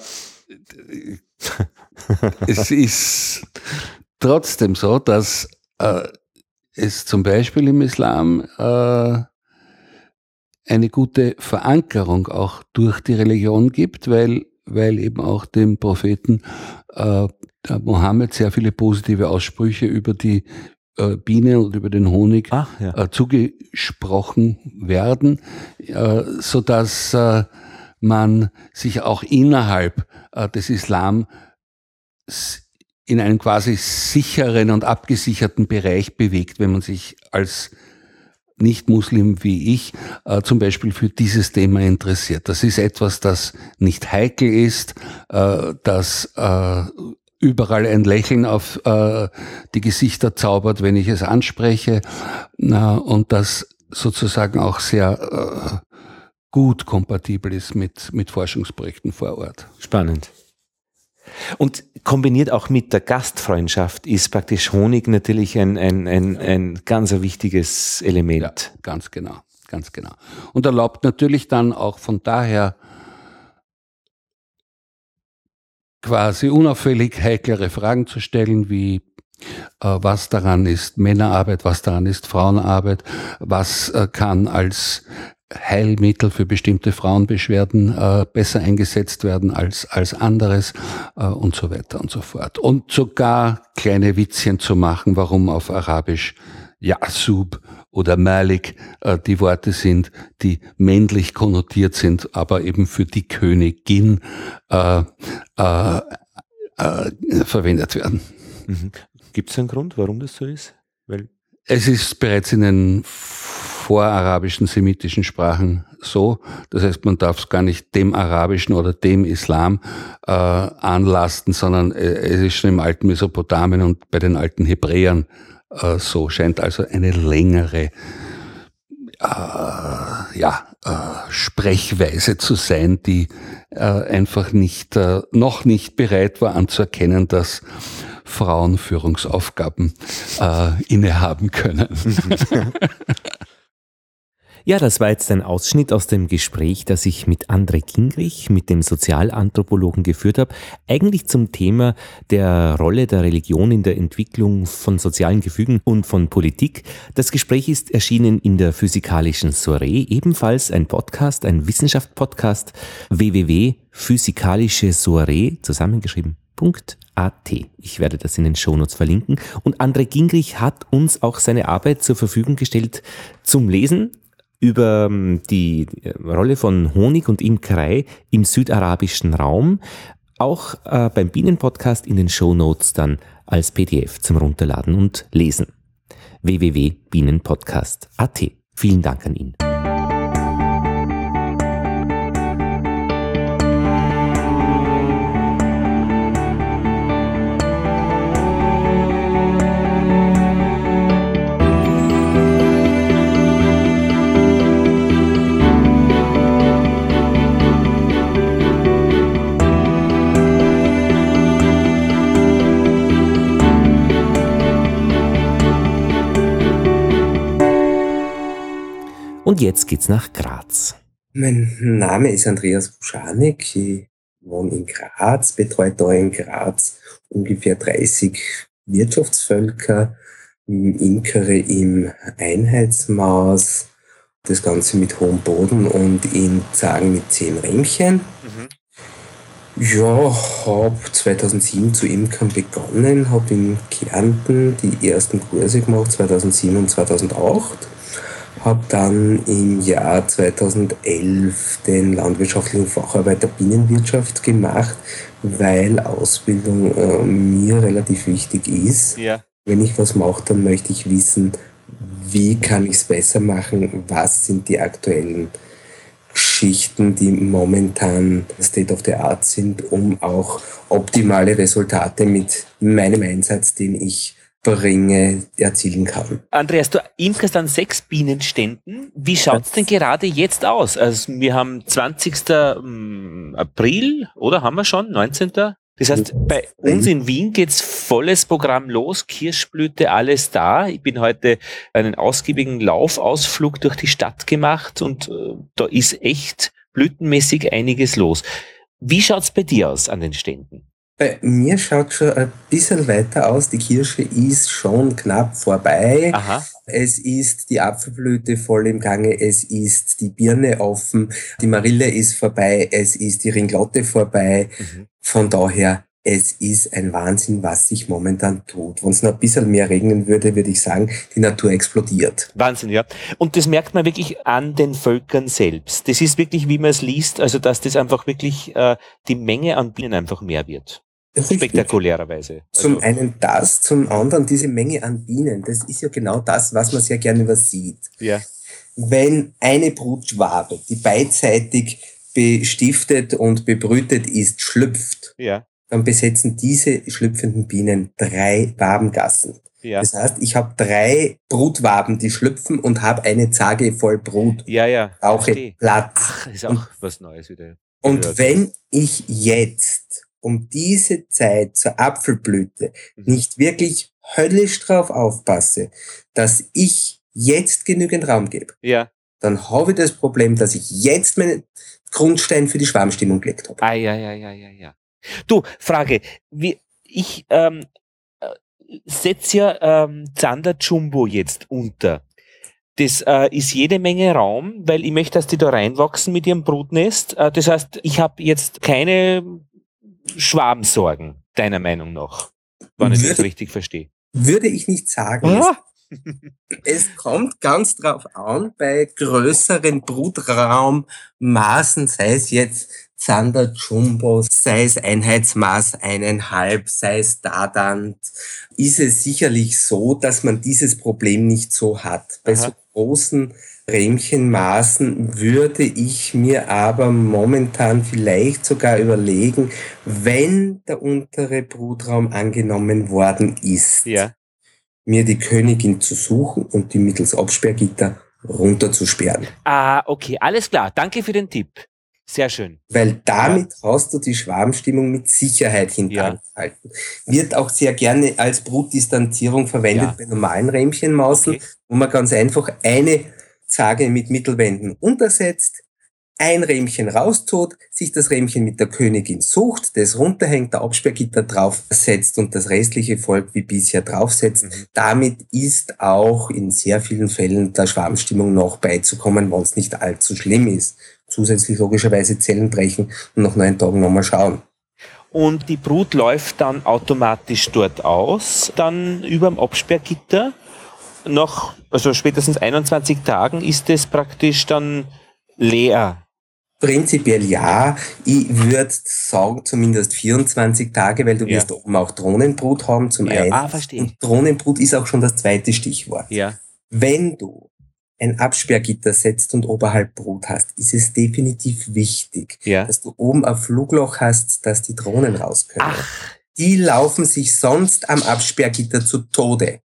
es ist trotzdem so, dass äh, es zum Beispiel im Islam äh, eine gute Verankerung auch durch die Religion gibt, weil, weil eben auch dem Propheten äh, Mohammed sehr viele positive Aussprüche über die Biene und über den Honig Ach, ja. äh, zugesprochen werden, äh, so dass äh, man sich auch innerhalb äh, des Islam in einem quasi sicheren und abgesicherten Bereich bewegt, wenn man sich als Nicht-Muslim wie ich äh, zum Beispiel für dieses Thema interessiert. Das ist etwas, das nicht heikel ist, äh, das äh, überall ein Lächeln auf äh, die Gesichter zaubert, wenn ich es anspreche, na, und das sozusagen auch sehr äh, gut kompatibel ist mit, mit Forschungsprojekten vor Ort. Spannend. Und kombiniert auch mit der Gastfreundschaft ist praktisch Honig natürlich ein, ein, ein, ein ganz ein wichtiges Element. Ja, ganz genau, ganz genau. Und erlaubt natürlich dann auch von daher quasi unauffällig heiklere Fragen zu stellen, wie äh, was daran ist Männerarbeit, was daran ist Frauenarbeit, was äh, kann als Heilmittel für bestimmte Frauenbeschwerden äh, besser eingesetzt werden als als anderes äh, und so weiter und so fort. Und sogar kleine Witzchen zu machen, warum auf Arabisch Ya'sub oder Malik äh, die Worte sind, die männlich konnotiert sind, aber eben für die Königin äh, äh, äh, verwendet werden. Mhm. Gibt es einen Grund, warum das so ist? Weil es ist bereits in den vorarabischen semitischen Sprachen so, das heißt, man darf es gar nicht dem arabischen oder dem Islam äh, anlasten, sondern äh, es ist schon im alten Mesopotamien und bei den alten Hebräern so, scheint also eine längere äh, ja, äh, Sprechweise zu sein, die äh, einfach nicht, äh, noch nicht bereit war anzuerkennen, dass Frauen Führungsaufgaben äh, innehaben können. Ja, das war jetzt ein Ausschnitt aus dem Gespräch, das ich mit André Gingrich, mit dem Sozialanthropologen geführt habe, eigentlich zum Thema der Rolle der Religion in der Entwicklung von sozialen Gefügen und von Politik. Das Gespräch ist erschienen in der Physikalischen Soiree, ebenfalls ein Podcast, ein Wissenschaft-Podcast, w w w punkt physikalische soiree, zusammengeschrieben, .at. Ich werde das in den Shownotes verlinken. Und André Gingrich hat uns auch seine Arbeit zur Verfügung gestellt zum Lesen über die Rolle von Honig und Imkerei im südarabischen Raum, auch äh, beim Bienenpodcast in den Shownotes dann als P D F zum Runterladen und Lesen. w w w punkt bienenpodcast punkt a t. Vielen Dank an ihn. Und jetzt geht's nach Graz. Mein Name ist Andreas Buschanek. Ich wohne in Graz, betreue da in Graz ungefähr dreißig Wirtschaftsvölker, imkere im Einheitsmaß, das Ganze mit hohem Boden und in Zagen mit zehn Rähmchen. Mhm. Ja, habe zweitausendsieben zu imkern begonnen, habe in Kärnten die ersten Kurse gemacht, zweitausendsieben und zweitausendacht. Habe dann im Jahr zweitausendelf den landwirtschaftlichen Facharbeiter Bienenwirtschaft gemacht, weil Ausbildung äh, mir relativ wichtig ist. Ja. Wenn ich was mache, dann möchte ich wissen, wie kann ich es besser machen, was sind die aktuellen Geschichten, die momentan State of the Art sind, um auch optimale Resultate mit meinem Einsatz, den ich bringe, erzielen kann. Andreas, du imkerst an sechs Bienenständen. Wie schaut's denn gerade jetzt aus? Also wir haben zwanzigsten April, oder haben wir schon? neunzehnten Das heißt, bei uns in Wien geht's volles Programm los, Kirschblüte, alles da. Ich bin heute einen ausgiebigen Laufausflug durch die Stadt gemacht und äh, da ist echt blütenmäßig einiges los. Wie schaut's bei dir aus an den Ständen? Bei mir schaut schon ein bisschen weiter aus. Die Kirsche ist schon knapp vorbei. Aha. Es ist die Apfelblüte voll im Gange. Es ist die Birne offen. Die Marille ist vorbei. Es ist die Ringlotte vorbei. Mhm. Von daher, es ist ein Wahnsinn, was sich momentan tut. Wenn es noch ein bisschen mehr regnen würde, würde ich sagen, die Natur explodiert. Wahnsinn, ja. Und das merkt man wirklich an den Völkern selbst. Das ist wirklich, wie man es liest, also dass das einfach wirklich äh, die Menge an Bienen einfach mehr wird. Richtig. Spektakulärerweise. Zum also. einen das, zum anderen diese Menge an Bienen. Das ist ja genau das, was man sehr gerne übersieht. Ja. Wenn eine Brutschwabe, die beidseitig bestiftet und bebrütet ist, schlüpft, ja. dann besetzen diese schlüpfenden Bienen drei Wabengassen. Ja. Das heißt, ich habe drei Brutwaben, die schlüpfen und habe eine Zage voll Brut. Ja, ja. Brauche Platz. Ach, ist auch und, was Neues wieder. Und wenn ich jetzt um diese Zeit zur Apfelblüte mhm. nicht wirklich höllisch drauf aufpasse, dass ich jetzt genügend Raum gebe, ja. dann habe ich das Problem, dass ich jetzt meinen Grundstein für die Schwarmstimmung gelegt habe. Ah, ja, ja, ja, ja, ja. Du, Frage, wie, ich ähm, setze ja ähm, Zander Jumbo jetzt unter. Das äh, ist jede Menge Raum, weil ich möchte, dass die da reinwachsen mit ihrem Brutnest. Äh, das heißt, ich habe jetzt keine Schwabensorgen, deiner Meinung nach, wenn ich das richtig verstehe. Würde ich nicht sagen. Ah. Es, es kommt ganz drauf an, bei größeren Brutraummaßen, sei es jetzt Zander Jumbo, sei es Einheitsmaß eineinhalb, sei es Dadant, ist es sicherlich so, dass man dieses Problem nicht so hat. Bei Aha. so großen Rähmchenmaßen würde ich mir aber momentan vielleicht sogar überlegen, wenn der untere Brutraum angenommen worden ist, ja. mir die Königin zu suchen und die mittels Absperrgitter runterzusperren. Ah, okay, alles klar. Danke für den Tipp. Sehr schön. Weil damit ja. hast du die Schwarmstimmung mit Sicherheit hinterhalten. Ja. Wird auch sehr gerne als Brutdistanzierung verwendet ja. bei normalen Rähmchenmausen, okay. wo man ganz einfach eine Zage mit Mittelwänden untersetzt, ein Rähmchen raustut, sich das Rähmchen mit der Königin sucht, das runterhängt, der Absperrgitter draufsetzt und das restliche Volk wie bisher draufsetzt. Mhm. Damit ist auch in sehr vielen Fällen der Schwarmstimmung noch beizukommen, wenn es nicht allzu schlimm ist. Zusätzlich logischerweise Zellen brechen und nach neun Tagen nochmal schauen. Und die Brut läuft dann automatisch dort aus, dann überm Absperrgitter. Nach, also spätestens einundzwanzig Tagen ist es praktisch dann leer. Prinzipiell ja. Ich würde sagen, zumindest vierundzwanzig Tage, weil du ja. wirst oben auch Drohnenbrut haben zum ja. einen. Ah, verstehe. Und Drohnenbrut ist auch schon das zweite Stichwort. Ja. Wenn du ein Absperrgitter setzt und oberhalb Brut hast, ist es definitiv wichtig, ja. dass du oben ein Flugloch hast, dass die Drohnen raus können. Ach. Die laufen sich sonst am Absperrgitter zu Tode.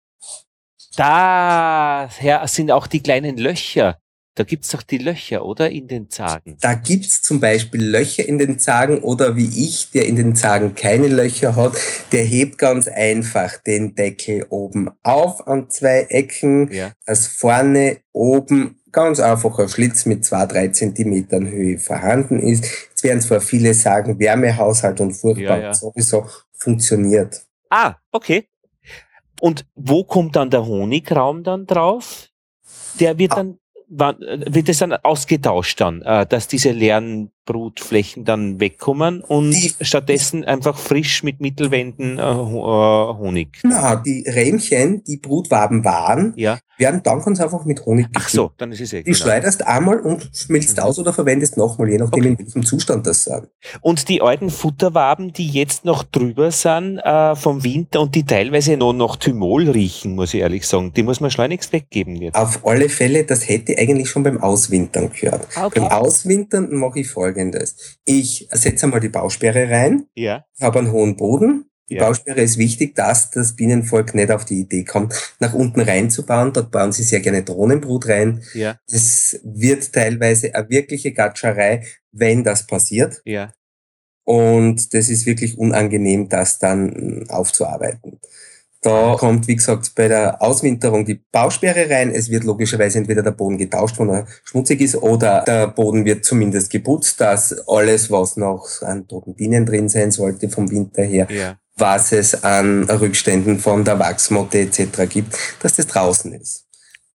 Daher sind auch die kleinen Löcher. Da gibt's doch die Löcher, oder? In den Zagen. Da gibt's zum Beispiel Löcher in den Zagen oder wie ich, der in den Zagen keine Löcher hat, der hebt ganz einfach den Deckel oben auf an zwei Ecken, ja. dass vorne oben ganz einfach ein Schlitz mit zwei, drei Zentimetern Höhe vorhanden ist. Jetzt werden zwar viele sagen, Wärmehaushalt und furchtbar, Ja, ja. sowieso funktioniert. Ah, okay. Und wo kommt dann der Honigraum dann drauf? Der wird dann, wann, wird das dann ausgetauscht dann, äh, dass diese leeren Brutflächen dann wegkommen und Die- stattdessen einfach frisch mit Mittelwänden äh, Ho- äh, Honig. Na, die Rähmchen, die Brutwaben waren, Ja. werden dann ganz einfach mit Honig Ach so, dann ist es eh. Die Genau. schleudert einmal und schmilzt Mhm. aus oder verwendest nochmal, je nachdem, Okay. in welchem Zustand das sind. Und die alten Futterwaben, die jetzt noch drüber sind äh, vom Winter und die teilweise noch nach Thymol riechen, muss ich ehrlich sagen, die muss man schleunigst weggeben jetzt. Auf alle Fälle, das hätte eigentlich schon beim Auswintern gehört. Okay. Beim Auswintern mache ich Folgendes. Ich setze einmal die Bausperre rein, Ja, ich habe einen hohen Boden. Die Ja. Bausperre ist wichtig, dass das Bienenvolk nicht auf die Idee kommt, nach unten reinzubauen. Dort bauen sie sehr gerne Drohnenbrut rein. ja, Es wird teilweise eine wirkliche Gatscherei, wenn das passiert. ja. Und das ist wirklich unangenehm, das dann aufzuarbeiten. Da kommt, wie gesagt, bei der Auswinterung die Bausperre rein. Es wird logischerweise entweder der Boden getauscht, wenn er schmutzig ist, oder der Boden wird zumindest geputzt, dass alles, was noch an toten Bienen drin sein sollte vom Winter her, Ja. was es an Rückständen von der Wachsmotte et cetera gibt, dass das draußen ist.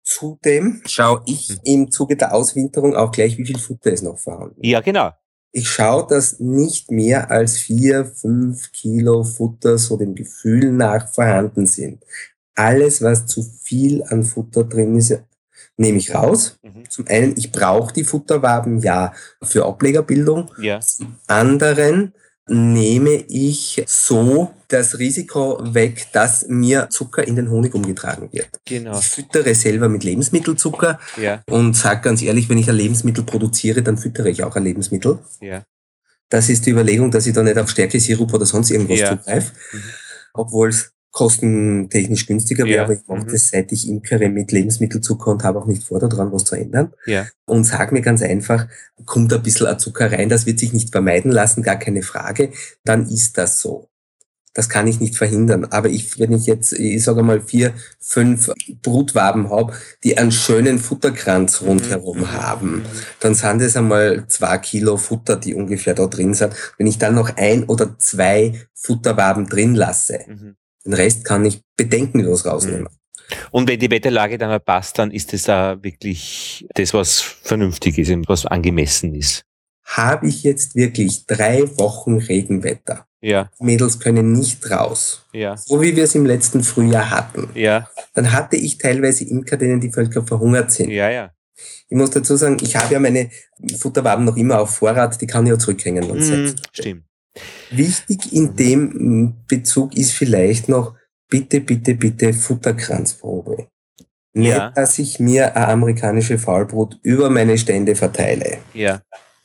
Zudem schaue ich im Zuge der Auswinterung auch gleich, wie viel Futter ist noch vorhanden. Ja, genau. Ich schaue, dass nicht mehr als vier, fünf Kilo Futter so dem Gefühl nach vorhanden sind. Alles, was zu viel an Futter drin ist, nehme ich raus. Mhm. Zum einen, ich brauche die Futterwaben ja für Ablegerbildung. Ja. Zum anderen nehme ich so das Risiko weg, dass mir Zucker in den Honig umgetragen wird. Genau. Ich füttere selber mit Lebensmittelzucker Ja, und sage ganz ehrlich, wenn ich ein Lebensmittel produziere, dann füttere ich auch ein Lebensmittel. ja. Das ist die Überlegung, dass ich da nicht auf Stärke, Sirup oder sonst irgendwas Ja. zugreife, Mhm. obwohl es kostentechnisch günstiger wäre, Ja. aber ich mache Mhm. das, seit ich imkere, mit Lebensmittelzucker und habe auch nicht vor, daran was zu ändern. Ja. Und sage mir ganz einfach, kommt ein bisschen ein Zucker rein, das wird sich nicht vermeiden lassen, gar keine Frage, dann ist das so. Das kann ich nicht verhindern. Aber ich, wenn ich jetzt, ich sage mal, vier, fünf Brutwaben habe, die einen schönen Futterkranz rundherum Mhm. haben, dann sind es einmal zwei Kilo Futter, die ungefähr da drin sind. Wenn ich dann noch ein oder zwei Futterwaben drin lasse, Mhm. den Rest kann ich bedenkenlos rausnehmen. Und wenn die Wetterlage dann mal passt, dann ist das da wirklich das, was vernünftig ist und was angemessen ist. Habe ich jetzt wirklich drei Wochen Regenwetter? Ja, Die Mädels können nicht raus. ja, So wie wir es im letzten Frühjahr hatten. ja, Dann hatte ich teilweise Imker, denen die Völker verhungert sind. ja, ja. Ich muss dazu sagen, ich habe ja meine Futterwaben noch immer auf Vorrat, die kann ich ja zurückhängen. Und Mhm, setzen. stimmt. Wichtig in dem Bezug ist vielleicht noch, bitte, bitte, bitte Futterkranzprobe. Nicht, Ja. dass ich mir eine amerikanische Faulbrut über meine Stände verteile. Ja.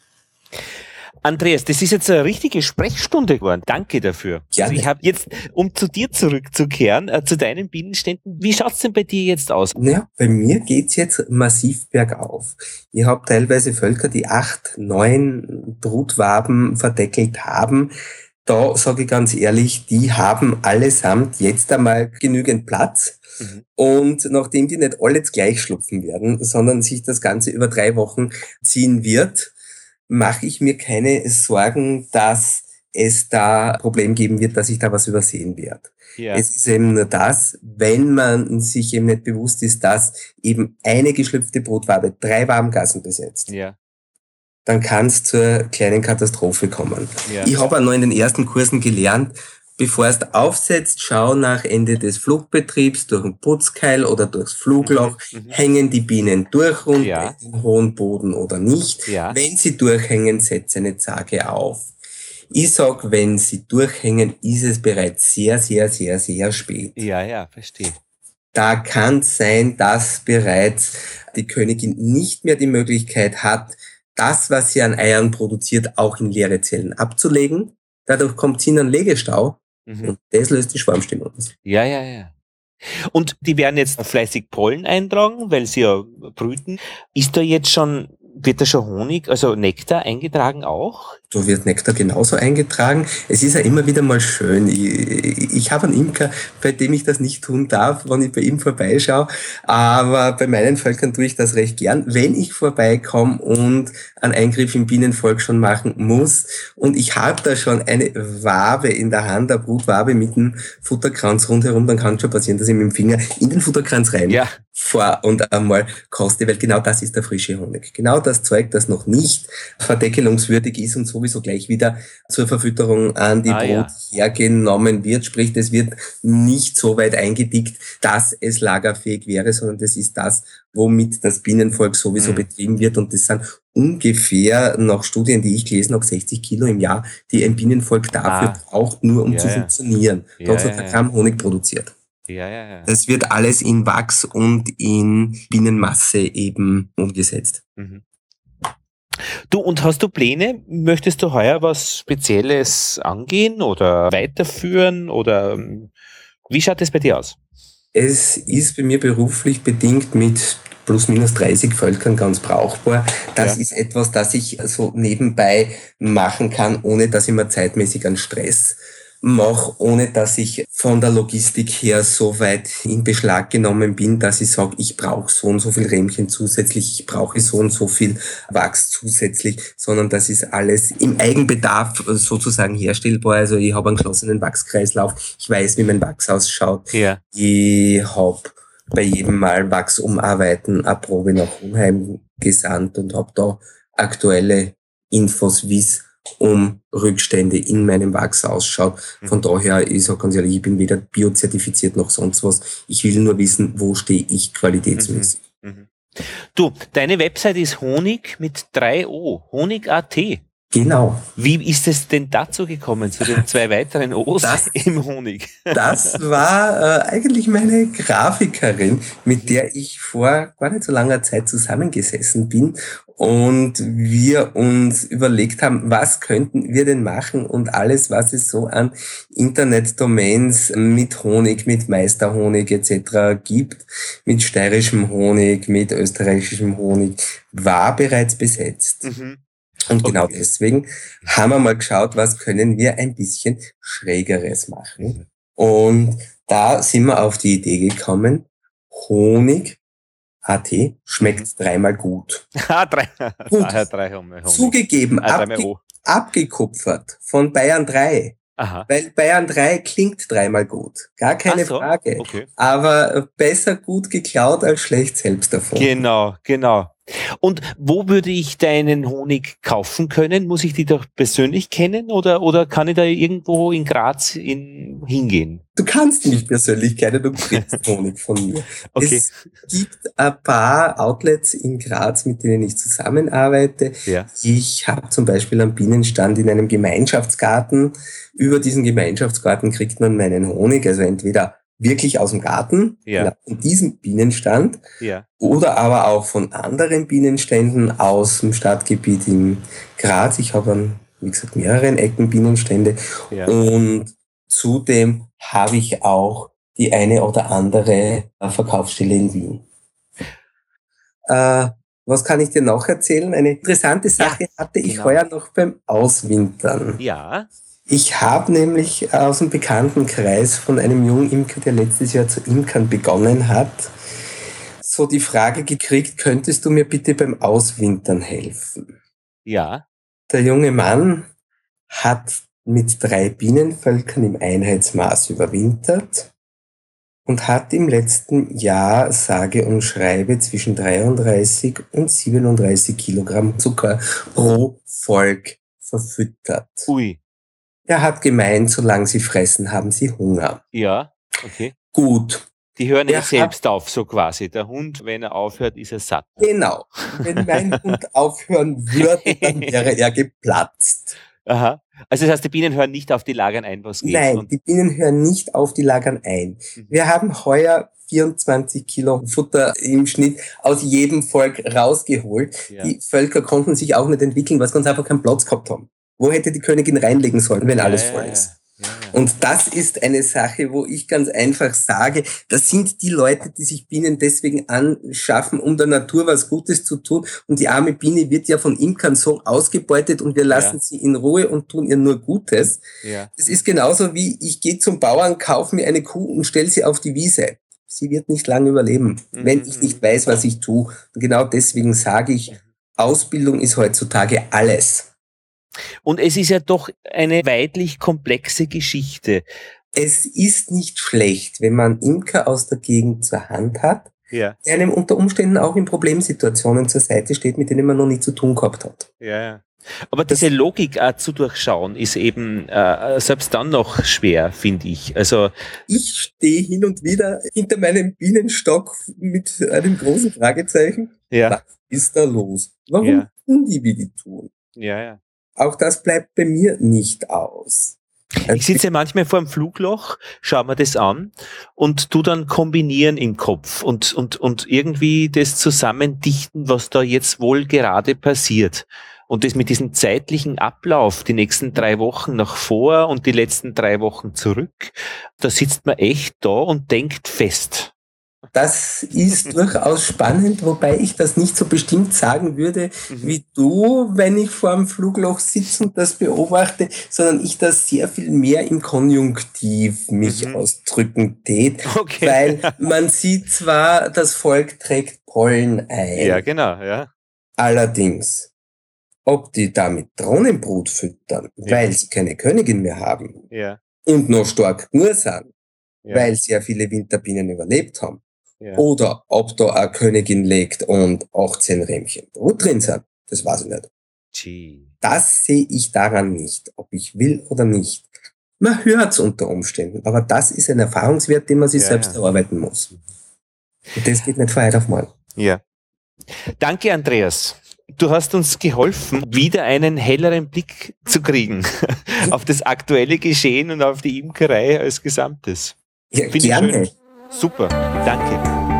Andreas, das ist jetzt eine richtige Sprechstunde geworden. Danke dafür. Gerne. Also ich habe jetzt, um zu dir zurückzukehren, äh, zu deinen Bienenständen, wie schaut's denn bei dir jetzt aus? Ja, bei mir geht's jetzt massiv bergauf. Ich habe teilweise Völker, die acht, neun Brutwaben verdeckelt haben. Da sage ich ganz ehrlich, die haben allesamt jetzt einmal genügend Platz. Mhm. Und nachdem die nicht alle jetzt gleich schlupfen werden, sondern sich das Ganze über drei Wochen ziehen wird, mache ich mir keine Sorgen, dass es da ein Problem geben wird, dass ich da was übersehen werde. Ja. Es ist eben nur das, wenn man sich eben nicht bewusst ist, dass eben eine geschlüpfte Brutwabe drei Wabengassen besetzt, Ja. dann kann es zur kleinen Katastrophe kommen. Ja. Ich habe auch noch in den ersten Kursen gelernt, bevor es aufsetzt, schau nach Ende des Flugbetriebs durch den Putzkeil oder durchs Flugloch, Mhm, mhm. hängen die Bienen durch runter Ja. in den hohen Boden oder nicht. Ja. Wenn sie durchhängen, setze eine Zage auf. Ich sag, wenn sie durchhängen, ist es bereits sehr, sehr, sehr, sehr spät. Ja, ja, verstehe. Da kann es sein, dass bereits die Königin nicht mehr die Möglichkeit hat, das, was sie an Eiern produziert, auch in leere Zellen abzulegen. Dadurch kommt sie in einen Legestau Mhm. und das löst die Schwarmstimmung aus. Ja, ja, ja. Und die werden jetzt fleißig Pollen eintragen, weil sie ja brüten. Ist da jetzt schon, wird da schon Honig, also Nektar eingetragen auch? Da wird Nektar genauso eingetragen. Es ist ja immer wieder mal schön. Ich, ich habe einen Imker, bei dem ich das nicht tun darf, wenn ich bei ihm vorbeischaue. Aber bei meinen Völkern tue ich das recht gern, wenn ich vorbeikomme und einen Eingriff im Bienenvolk schon machen muss. Und ich habe da schon eine Wabe in der Hand, eine Brutwabe mit dem Futterkranz rundherum, dann kann es schon passieren, dass ich mit dem Finger in den Futterkranz rein Ja. vor und einmal koste, weil genau das ist der frische Honig. Genau das Zeug, das noch nicht verdeckelungswürdig ist und sowieso gleich wieder zur Verfütterung an die Ah, Brot ja. hergenommen wird. Sprich, das wird nicht so weit eingedickt, dass es lagerfähig wäre, sondern das ist das, womit das Bienenvolk sowieso Mhm. betrieben wird. Und das sind ungefähr, nach Studien, die ich gelesen habe, sechzig Kilo im Jahr, die ein Bienenvolk dafür Ah. braucht, nur um Ja, zu ja. funktionieren. Ja, Da hat es ja, noch ein ja. Gramm Honig produziert. Ja, ja, ja. Das wird alles in Wachs und in Bienenmasse eben umgesetzt. Mhm. Du, und hast du Pläne? Möchtest du heuer was Spezielles angehen oder weiterführen oder ähm, wie schaut das bei dir aus? Es ist bei mir beruflich bedingt mit plus minus dreißig Völkern ganz brauchbar. Das Ja. ist etwas, das ich so nebenbei machen kann, ohne dass ich mir zeitmäßig einen Stress mache, ohne dass ich von der Logistik her so weit in Beschlag genommen bin, dass ich sage, ich brauche so und so viel Rähmchen zusätzlich, ich brauche so und so viel Wachs zusätzlich, sondern das ist alles im Eigenbedarf sozusagen herstellbar. Also ich habe einen geschlossenen Wachskreislauf, ich weiß, wie mein Wachs ausschaut. Ja. Ich habe bei jedem Mal Wachs umarbeiten eine Probe nach Unheim gesandt und habe da aktuelle Infos, wie es um Rückstände in meinem Wachs ausschaut. Von daher, ich sage ganz ehrlich, ich bin weder biozertifiziert noch sonst was. Ich will nur wissen, wo stehe ich qualitätsmäßig. Mhm. Du, deine Website ist Honig mit drei O, Honig Punkt at. Genau. Wie ist es denn dazu gekommen, zu den zwei weiteren O's Das- im Honig? Das war äh, eigentlich meine Grafikerin, mit der ich vor gar nicht so langer Zeit zusammengesessen bin und wir uns überlegt haben, was könnten wir denn machen und alles, was es so an Internetdomains mit Honig, mit Meisterhonig et cetera gibt, mit steirischem Honig, mit österreichischem Honig, war bereits besetzt. Mhm. Und genau Okay. deswegen haben wir mal geschaut, was können wir ein bisschen Schrägeres machen. Und da sind wir auf die Idee gekommen, Honig Punkt at schmeckt dreimal gut. Ah, drei, Gut. daher drei haben wir Honig. Zugegeben, Ah, dreimal abge O. abgekupfert von Bayern drei. Aha. Weil Bayern drei klingt dreimal gut. Gar keine Ach so, Frage. okay. Aber besser gut geklaut als schlecht selbst davon. Genau, genau. Und wo würde ich deinen Honig kaufen können? Muss ich die doch persönlich kennen oder, oder kann ich da irgendwo in Graz in, hingehen? Du kannst mich persönlich kennen, du kriegst Honig von mir. Okay. Es gibt ein paar Outlets in Graz, mit denen ich zusammenarbeite. Ja. Ich habe zum Beispiel einen Bienenstand in einem Gemeinschaftsgarten. Über diesen Gemeinschaftsgarten kriegt man meinen Honig, also entweder wirklich aus dem Garten, Ja. genau, von diesem Bienenstand, Ja. oder aber auch von anderen Bienenständen aus dem Stadtgebiet in Graz. Ich habe an, wie gesagt, mehreren Ecken Bienenstände. Ja. Und zudem habe ich auch die eine oder andere äh, Verkaufsstelle in Wien. Äh, was kann ich dir noch erzählen? Eine interessante Sache hatte ich genau. heuer noch beim Auswintern. Ja. Ich habe nämlich aus dem Bekanntenkreis von einem jungen Imker, der letztes Jahr zu imkern begonnen hat, so die Frage gekriegt, könntest du mir bitte beim Auswintern helfen? Ja. Der junge Mann hat mit drei Bienenvölkern im Einheitsmaß überwintert und hat im letzten Jahr sage und schreibe zwischen dreiunddreißig und siebenunddreißig Kilogramm Zucker pro Volk verfüttert. Ui. Er hat gemeint, solange sie fressen, haben sie Hunger. Ja. Okay. Gut, Die hören Der ja selbst auf, so quasi. Der Hund, wenn er aufhört, ist er satt. genau. Wenn mein Hund aufhören würde, dann wäre er geplatzt. Aha. Also das heißt, die Bienen hören nicht auf die Lagern ein, was geht. Nein, Und, die Bienen hören nicht auf die Lagern ein. Mhm. Wir haben heuer vierundzwanzig Kilo Futter im Schnitt aus jedem Volk rausgeholt. ja. Die Völker konnten sich auch nicht entwickeln, weil sie ganz einfach keinen Platz gehabt haben. Wo hätte die Königin reinlegen sollen, wenn alles ja, voll ja, ist? Ja, ja. Und das ist eine Sache, wo ich ganz einfach sage, das sind die Leute, die sich Bienen deswegen anschaffen, um der Natur was Gutes zu tun. Und die arme Biene wird ja von Imkern so ausgebeutet und wir lassen ja. sie in Ruhe und tun ihr nur Gutes. Ja. Das ist genauso wie, ich gehe zum Bauern, kaufe mir eine Kuh und stelle sie auf die Wiese. Sie wird nicht lange überleben, mhm. wenn ich nicht weiß, was ich tue. Und genau deswegen sage ich, Ausbildung ist heutzutage alles. Und es ist ja doch eine weidlich komplexe Geschichte. Es ist nicht schlecht, wenn man Imker aus der Gegend zur Hand hat, ja. der einem unter Umständen auch in Problemsituationen zur Seite steht, mit denen man noch nie zu tun gehabt hat. Ja, ja. Aber diese Logik auch zu durchschauen ist eben äh, selbst dann noch schwer, finde ich. Also ich stehe hin und wieder hinter meinem Bienenstock mit einem großen Fragezeichen. Ja. Was ist da los? Warum ja. tun die, wie die tun? Ja, ja. Auch das bleibt bei mir nicht aus. Also ich sitze manchmal vor einem Flugloch, schau mir das an und tu dann kombinieren im Kopf und, und, und irgendwie das zusammendichten, was da jetzt wohl gerade passiert. Und das mit diesem zeitlichen Ablauf, die nächsten drei Wochen nach vor und die letzten drei Wochen zurück, da sitzt man echt da und denkt fest. Das ist durchaus spannend, wobei ich das nicht so bestimmt sagen würde mhm. wie du, wenn ich vor dem Flugloch sitze und das beobachte, sondern ich das sehr viel mehr im Konjunktiv mich mhm. ausdrücken tät, okay. weil man sieht zwar, das Volk trägt Pollen ein. Ja, genau, ja. Allerdings, ob die damit Drohnenbrut füttern, ja. weil sie keine Königin mehr haben ja. und noch stark nur sind, ja. weil sehr viele Winterbienen überlebt haben, ja. oder ob da eine Königin legt und achtzehn Rähmchen Brut drin sind, das weiß ich nicht. Gee. Das sehe ich daran nicht, ob ich will oder nicht. Man hört es unter Umständen, aber das ist ein Erfahrungswert, den man sich ja, selbst ja. erarbeiten muss. Und das geht nicht von heute auf morgen. Ja. Danke, Andreas. Du hast uns geholfen, wieder einen helleren Blick zu kriegen auf das aktuelle Geschehen und auf die Imkerei als Gesamtes. Ja, Find gerne. Super, danke.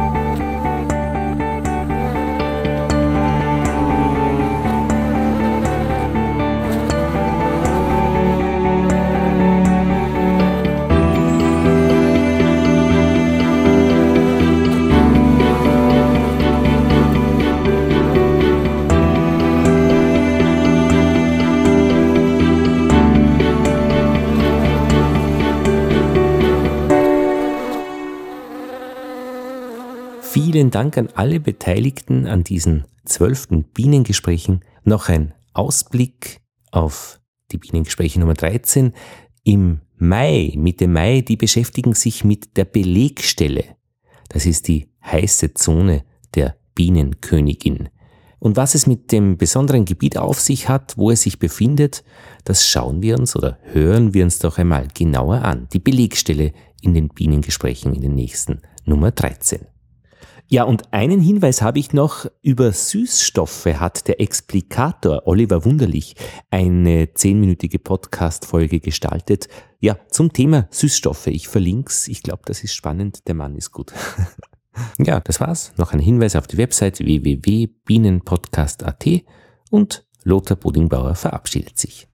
Vielen Dank an alle Beteiligten an diesen zwölften Bienengesprächen. Noch ein Ausblick auf die Bienengespräche Nummer dreizehn. Im Mai, Mitte Mai, die beschäftigen sich mit der Belegstelle. Das ist die heiße Zone der Bienenkönigin. Und was es mit dem besonderen Gebiet auf sich hat, wo es sich befindet, das schauen wir uns oder hören wir uns doch einmal genauer an. Die Belegstelle in den Bienengesprächen in den nächsten Nummer dreizehn. Ja, und einen Hinweis habe ich noch. Über Süßstoffe hat der Explikator Oliver Wunderlich eine zehnminütige Podcast-Folge gestaltet. Ja, zum Thema Süßstoffe. Ich verlink's. Ich glaube, das ist spannend. Der Mann ist gut. Ja, das war's. Noch ein Hinweis auf die Website w w w punkt bienenpodcast punkt a t und Lothar Bodingbauer verabschiedet sich.